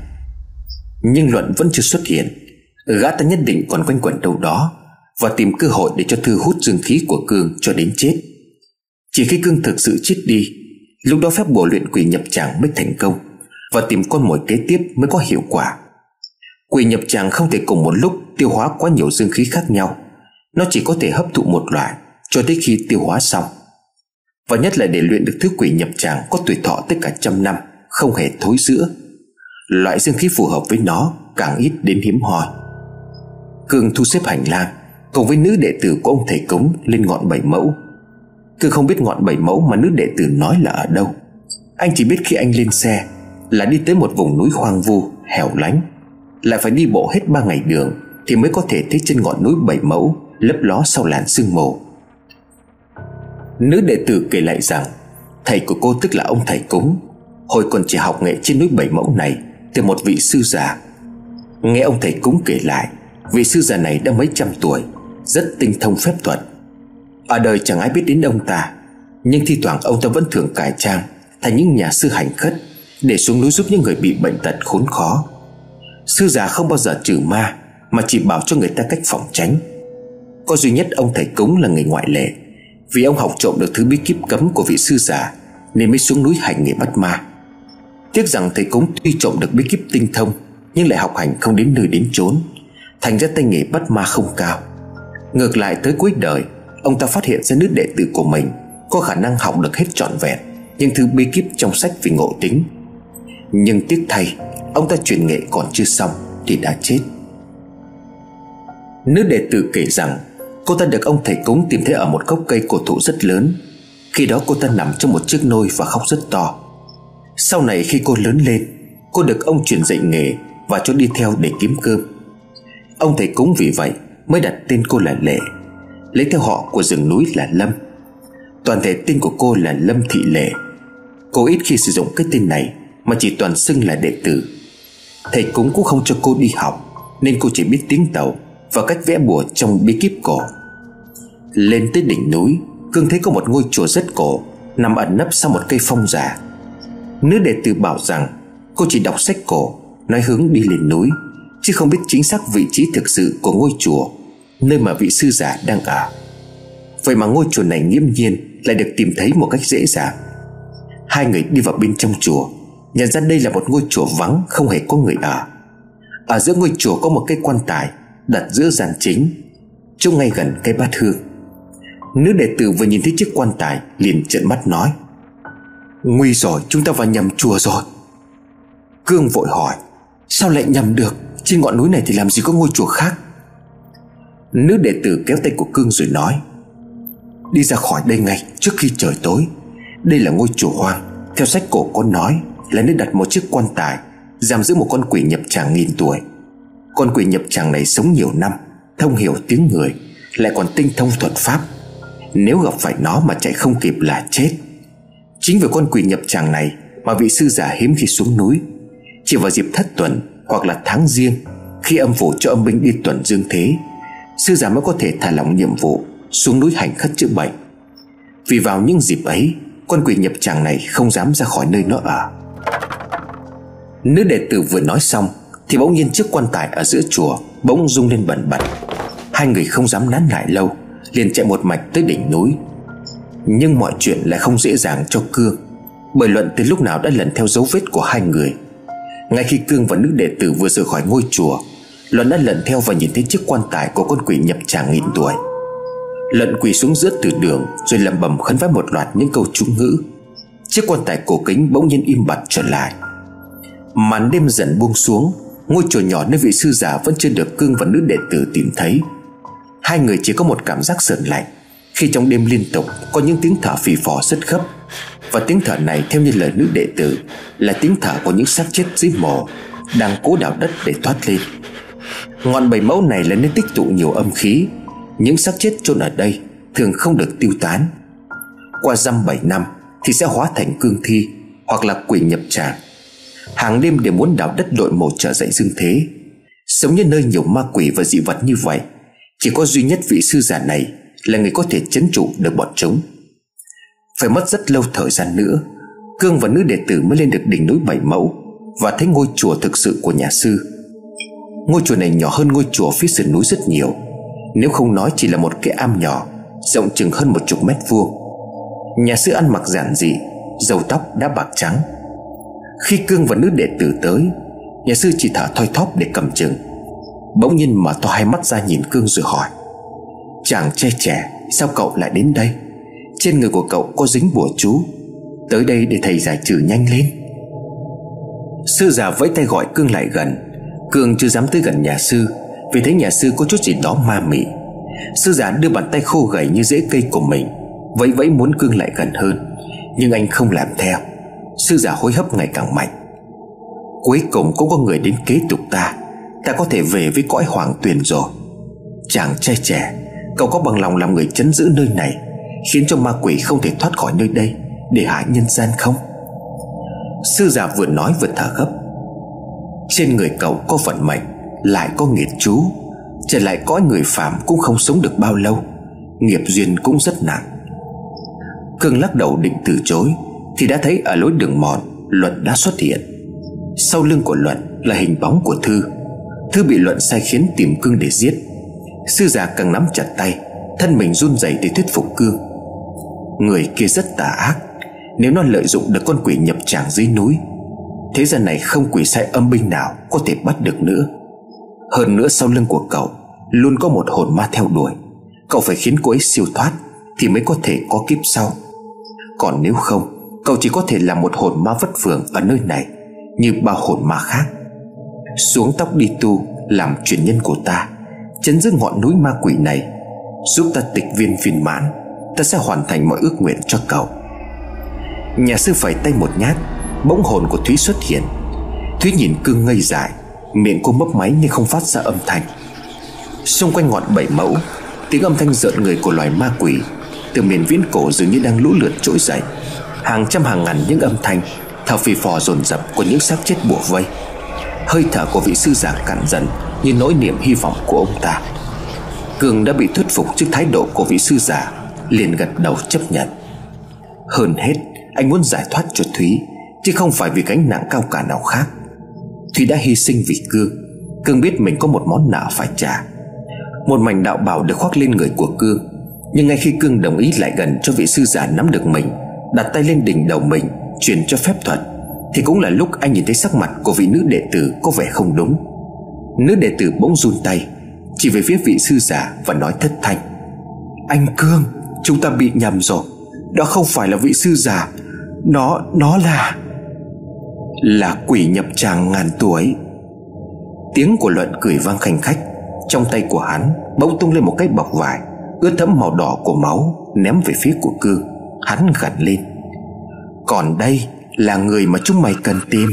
Nhưng Luận vẫn chưa xuất hiện. Gã ta nhất định còn quanh quẩn đâu đó và tìm cơ hội để cho Thư hút dương khí của Cương cho đến chết. Chỉ khi Cương thực sự chết đi, lúc đó phép bùa luyện quỷ nhập tràng mới thành công, và tìm con mồi kế tiếp mới có hiệu quả. Quỷ nhập tràng không thể cùng một lúc tiêu hóa quá nhiều dương khí khác nhau. Nó chỉ có thể hấp thụ một loại cho tới khi tiêu hóa xong. Và nhất là để luyện được thứ quỷ nhập tràng có tuổi thọ tới cả trăm năm, không hề thối rữa. Loại dương khí phù hợp với nó càng ít đến hiếm hoi. Cương thu xếp hành lang cùng với nữ đệ tử của ông thầy cúng lên ngọn Bảy Mẫu. Cương không biết ngọn Bảy Mẫu mà nữ đệ tử nói là ở đâu. Anh chỉ biết khi anh lên xe là đi tới một vùng núi hoang vu, hẻo lánh, lại phải đi bộ hết ba ngày đường thì mới có thể thấy trên ngọn núi Bảy Mẫu lấp ló sau làn sương mù. Nữ đệ tử kể lại rằng thầy của cô, tức là ông thầy cúng, hồi còn trẻ học nghệ trên núi Bảy Mẫu này từ một vị sư già. Nghe ông thầy cúng kể lại, vị sư già này đã mấy trăm tuổi, rất tinh thông phép thuật. Ở đời chẳng ai biết đến ông ta, nhưng thi thoảng ông ta vẫn thường cải trang thành những nhà sư hành khất để xuống núi giúp những người bị bệnh tật khốn khó. Sư già không bao giờ trừ ma, mà chỉ bảo cho người ta cách phòng tránh. Có duy nhất ông thầy cúng là người ngoại lệ, vì ông học trộm được thứ bí kíp cấm của vị sư già nên mới xuống núi hành nghề bắt ma. Tiếc rằng thầy cúng tuy trộm được bí kíp tinh thông nhưng lại học hành không đến nơi đến chốn, thành ra tay nghề bắt ma không cao. Ngược lại tới cuối đời, ông ta phát hiện ra nữ đệ tử của mình có khả năng học được hết trọn vẹn những thứ bí kíp trong sách về ngộ tính. Nhưng tiếc thay, ông ta chuyển nghệ còn chưa xong thì đã chết. Nữ đệ tử kể rằng cô ta được ông thầy cúng tìm thấy ở một gốc cây cổ thụ rất lớn. Khi đó cô ta nằm trong một chiếc nôi và khóc rất to. Sau này khi cô lớn lên, cô được ông truyền dạy nghề và cho đi theo để kiếm cơm. Ông thầy cúng vì vậy mới đặt tên cô là Lệ, lấy theo họ của rừng núi là Lâm. Toàn thể tên của cô là Lâm Thị Lệ. Cô ít khi sử dụng cái tên này mà chỉ toàn xưng là đệ tử. Thầy cúng cũng không cho cô đi học, nên cô chỉ biết tiếng Tàu và cách vẽ bùa trong bí kíp cổ. Lên tới đỉnh núi, Cương thấy có một ngôi chùa rất cổ nằm ẩn nấp sau một cây phong già. Nữ đệ tử bảo rằng cô chỉ đọc sách cổ nói hướng đi lên núi, chứ không biết chính xác vị trí thực sự của ngôi chùa nơi mà vị sư già đang ở. Vậy mà ngôi chùa này nghiễm nhiên lại được tìm thấy một cách dễ dàng. Hai người đi vào bên trong chùa, nhận ra đây là một ngôi chùa vắng, không hề có người ở. Ở giữa ngôi chùa có một cái quan tài đặt giữa gian chính, trông ngay gần cây bát hương. Nữ đệ tử vừa nhìn thấy chiếc quan tài liền trợn mắt nói: "Nguy rồi, chúng ta vào nhầm chùa rồi." Cương vội hỏi: "Sao lại nhầm được? Trên ngọn núi này thì làm gì có ngôi chùa khác?" Nữ đệ tử kéo tay của Cương rồi nói: "Đi ra khỏi đây ngay trước khi trời tối. Đây là ngôi chùa hoang. Theo sách cổ có nói là nơi đặt một chiếc quan tài giam giữ một con quỷ nhập tràng nghìn tuổi. Con quỷ nhập tràng này sống nhiều năm, thông hiểu tiếng người, lại còn tinh thông thuật pháp. Nếu gặp phải nó mà chạy không kịp là chết. Chính vì con quỷ nhập tràng này mà vị sư giả hiếm khi xuống núi. Chỉ vào dịp thất tuần hoặc là tháng giêng, khi âm phủ cho âm binh đi tuần dương thế, sư giả mới có thể thả lỏng nhiệm vụ xuống núi hành khất chữa bệnh. Vì vào những dịp ấy, con quỷ nhập tràng này không dám ra khỏi nơi nó ở. Nữ đệ tử vừa nói xong thì bỗng nhiên chiếc quan tài ở giữa chùa bỗng rung lên bần bật. Hai người không dám nán lại lâu, liền chạy một mạch tới đỉnh núi. Nhưng mọi chuyện lại không dễ dàng cho Cương, bởi Luận từ lúc nào đã lần theo dấu vết của hai người. Ngay khi Cương và nữ đệ tử vừa rời khỏi ngôi chùa, Luận đã lần theo và nhìn thấy chiếc quan tài của con quỷ nhập tràng nghìn tuổi. Luận quỳ xuống giữa từ đường rồi lẩm bẩm khấn vái một loạt những câu chú ngữ. Chiếc quan tài cổ kính bỗng nhiên im bặt trở lại. Màn đêm dần buông xuống. Ngôi chùa nhỏ nơi vị sư giả vẫn chưa được Cương và nữ đệ tử tìm thấy. Hai người chỉ có một cảm giác sợn lạnh khi trong đêm liên tục có những tiếng thở phì phò rất gấp. Và tiếng thở này, theo như lời nữ đệ tử, là tiếng thở của những xác chết dưới mồ đang cố đào đất để thoát lên. Ngọn bảy mẫu này là nơi tích tụ nhiều âm khí. Những xác chết chôn ở đây thường không được tiêu tán. Qua dăm bảy năm thì sẽ hóa thành cương thi hoặc là quỷ nhập tràng. Hàng đêm đều muốn đào đất đội mồ trở dậy dương thế. Sống như nơi nhiều ma quỷ và dị vật như vậy, chỉ có duy nhất vị sư giả này là người có thể trấn trụ được bọn chúng. Phải mất rất lâu thời gian nữa, Cương và nữ đệ tử mới lên được đỉnh núi Bảy Mẫu và thấy ngôi chùa thực sự của nhà sư. Ngôi chùa này nhỏ hơn ngôi chùa phía sườn núi rất nhiều, nếu không nói chỉ là một cái am nhỏ rộng chừng hơn một chục mét vuông. Nhà sư ăn mặc giản dị, râu tóc đã bạc trắng. Khi Cương và nữ đệ tử tới, nhà sư chỉ thở thoi thóp để cầm chừng. Bỗng nhiên mở to hai mắt ra nhìn Cương rồi hỏi: "Chàng trai trẻ, sao cậu lại đến đây? Trên người của cậu có dính bùa chú. Tới đây để thầy giải trừ nhanh lên." Sư già vẫy tay gọi Cương lại gần. Cương chưa dám tới gần nhà sư, vì thấy nhà sư có chút gì đó ma mị. Sư già đưa bàn tay khô gầy như rễ cây của mình vẫy vẫy muốn Cương lại gần hơn, nhưng anh không làm theo. Sư già hối hấp ngày càng mạnh: "Cuối cùng cũng có người đến kế tục ta. Ta có thể về với cõi hoàng tuyền rồi. Chàng trai trẻ, cậu có bằng lòng làm người trấn giữ nơi này, khiến cho ma quỷ không thể thoát khỏi nơi đây để hại nhân gian không?" Sư già vừa nói vừa thở gấp: "Trên người cậu có vận mệnh, lại có nghiệt chú, trở lại cõi người phàm cũng không sống được bao lâu. Nghiệp duyên cũng rất nặng." Cương lắc đầu định từ chối thì đã thấy ở lối đường mòn Luận đã xuất hiện. Sau lưng của Luận là hình bóng của Thư. Thư bị Luận sai khiến tìm Cương để giết. Sư già càng nắm chặt tay, thân mình run rẩy để thuyết phục Cương. Người kia rất tà ác. Nếu nó lợi dụng được con quỷ nhập tràng dưới núi, thế gian này không quỷ sai âm binh nào có thể bắt được nữa. Hơn nữa sau lưng của cậu luôn có một hồn ma theo đuổi. Cậu phải khiến cô ấy siêu thoát thì mới có thể có kiếp sau. Còn nếu không, cậu chỉ có thể là một hồn ma vất vưởng ở nơi này như bao hồn ma khác. Xuống tóc đi tu, làm truyền nhân của ta, trấn giữ ngọn núi ma quỷ này, giúp ta tịch viên viên mãn. Ta sẽ hoàn thành mọi ước nguyện cho cậu." Nhà sư phẩy tay một nhát, bỗng hồn của Thúy xuất hiện. Thúy nhìn Cương ngây dại, miệng cô mấp máy nhưng không phát ra âm thanh. Xung quanh ngọn Bảy Mẫu, tiếng âm thanh rợn người của loài ma quỷ từ miền viễn cổ dường như đang lũ lượt trỗi dậy. Hàng trăm hàng ngàn những âm thanh thở phì phò dồn dập của những xác chết bủa vây. Hơi thở của vị sư già cạn dần như nỗi niềm hy vọng của ông ta. Cương đã bị thuyết phục trước thái độ của vị sư già, liền gật đầu chấp nhận. Hơn hết, anh muốn giải thoát cho Thúy, chứ không phải vì gánh nặng cao cả nào khác. Thúy đã hy sinh vì Cương. Cương biết mình có một món nợ phải trả. Một mảnh đạo bào được khoác lên người của Cương. Nhưng ngay khi Cương đồng ý lại gần cho vị sư già nắm được mình, đặt tay lên đỉnh đầu mình, truyền cho phép thuật, thì cũng là lúc anh nhìn thấy sắc mặt của vị nữ đệ tử có vẻ không đúng. Nữ đệ tử bỗng run tay, chỉ về phía vị sư già và nói thất thanh: "Anh Cương, chúng ta bị nhầm rồi. Đó không phải là vị sư già. Nó, nó là Là quỷ nhập tràng ngàn tuổi." Tiếng của Luận cười vang khanh khách. Trong tay của hắn bỗng tung lên một cái bọc vải ướt thẫm màu đỏ của máu, ném về phía của Cương. Hắn gằn lên: Còn đây là người mà chúng mày cần tìm.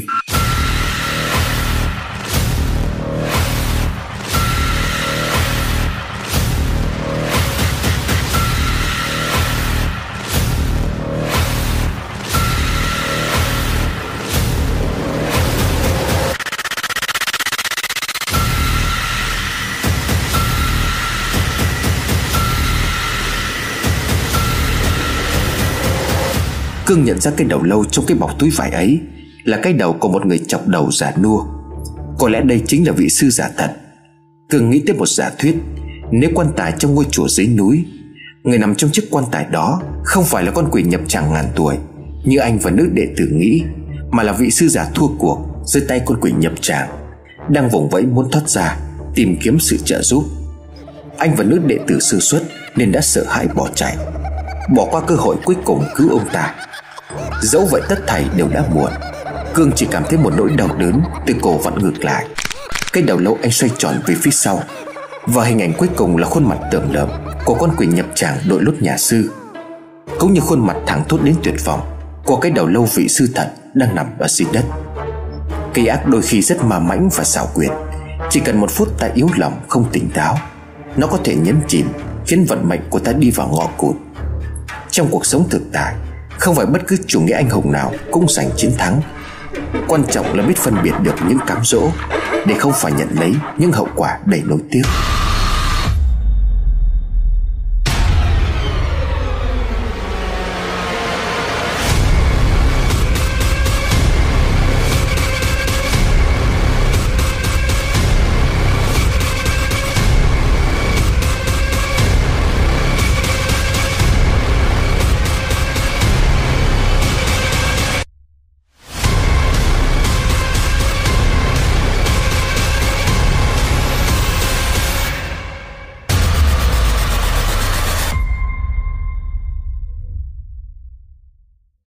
Cương nhận ra cái đầu lâu trong cái bọc túi vải ấy là cái đầu của một người chọc đầu già nua. Có lẽ đây chính là vị sư giả thật. Cương nghĩ tới một giả thuyết. Nếu quan tài trong ngôi chùa dưới núi, người nằm trong chiếc quan tài đó không phải là con quỷ nhập tràng ngàn tuổi như anh và nữ đệ tử nghĩ, mà là vị sư giả thua cuộc dưới tay con quỷ nhập tràng, đang vùng vẫy muốn thoát ra, tìm kiếm sự trợ giúp. Anh và nữ đệ tử sơ suất nên đã sợ hãi bỏ chạy, bỏ qua cơ hội cuối cùng cứu ông ta. Dẫu vậy tất thảy đều đã muộn. Cương chỉ cảm thấy một nỗi đau đớn từ cổ vặn ngược lại. Cái đầu lâu anh xoay tròn về phía sau, và hình ảnh cuối cùng là khuôn mặt tởm lợm của con quỷ nhập tràng đội lốt nhà sư, cũng như khuôn mặt thẳng thốt đến tuyệt vọng của cái đầu lâu vị sư thật đang nằm ở dưới đất. Cây ác đôi khi rất ma mãnh và xảo quyệt. Chỉ cần một phút ta yếu lòng không tỉnh táo, nó có thể nhấn chìm, khiến vận mệnh của ta đi vào ngõ cụt. Trong cuộc sống thực tại, không phải bất cứ chủ nghĩa anh hùng nào cũng giành chiến thắng. Quan trọng là biết phân biệt được những cám dỗ để không phải nhận lấy những hậu quả đầy nối tiếc.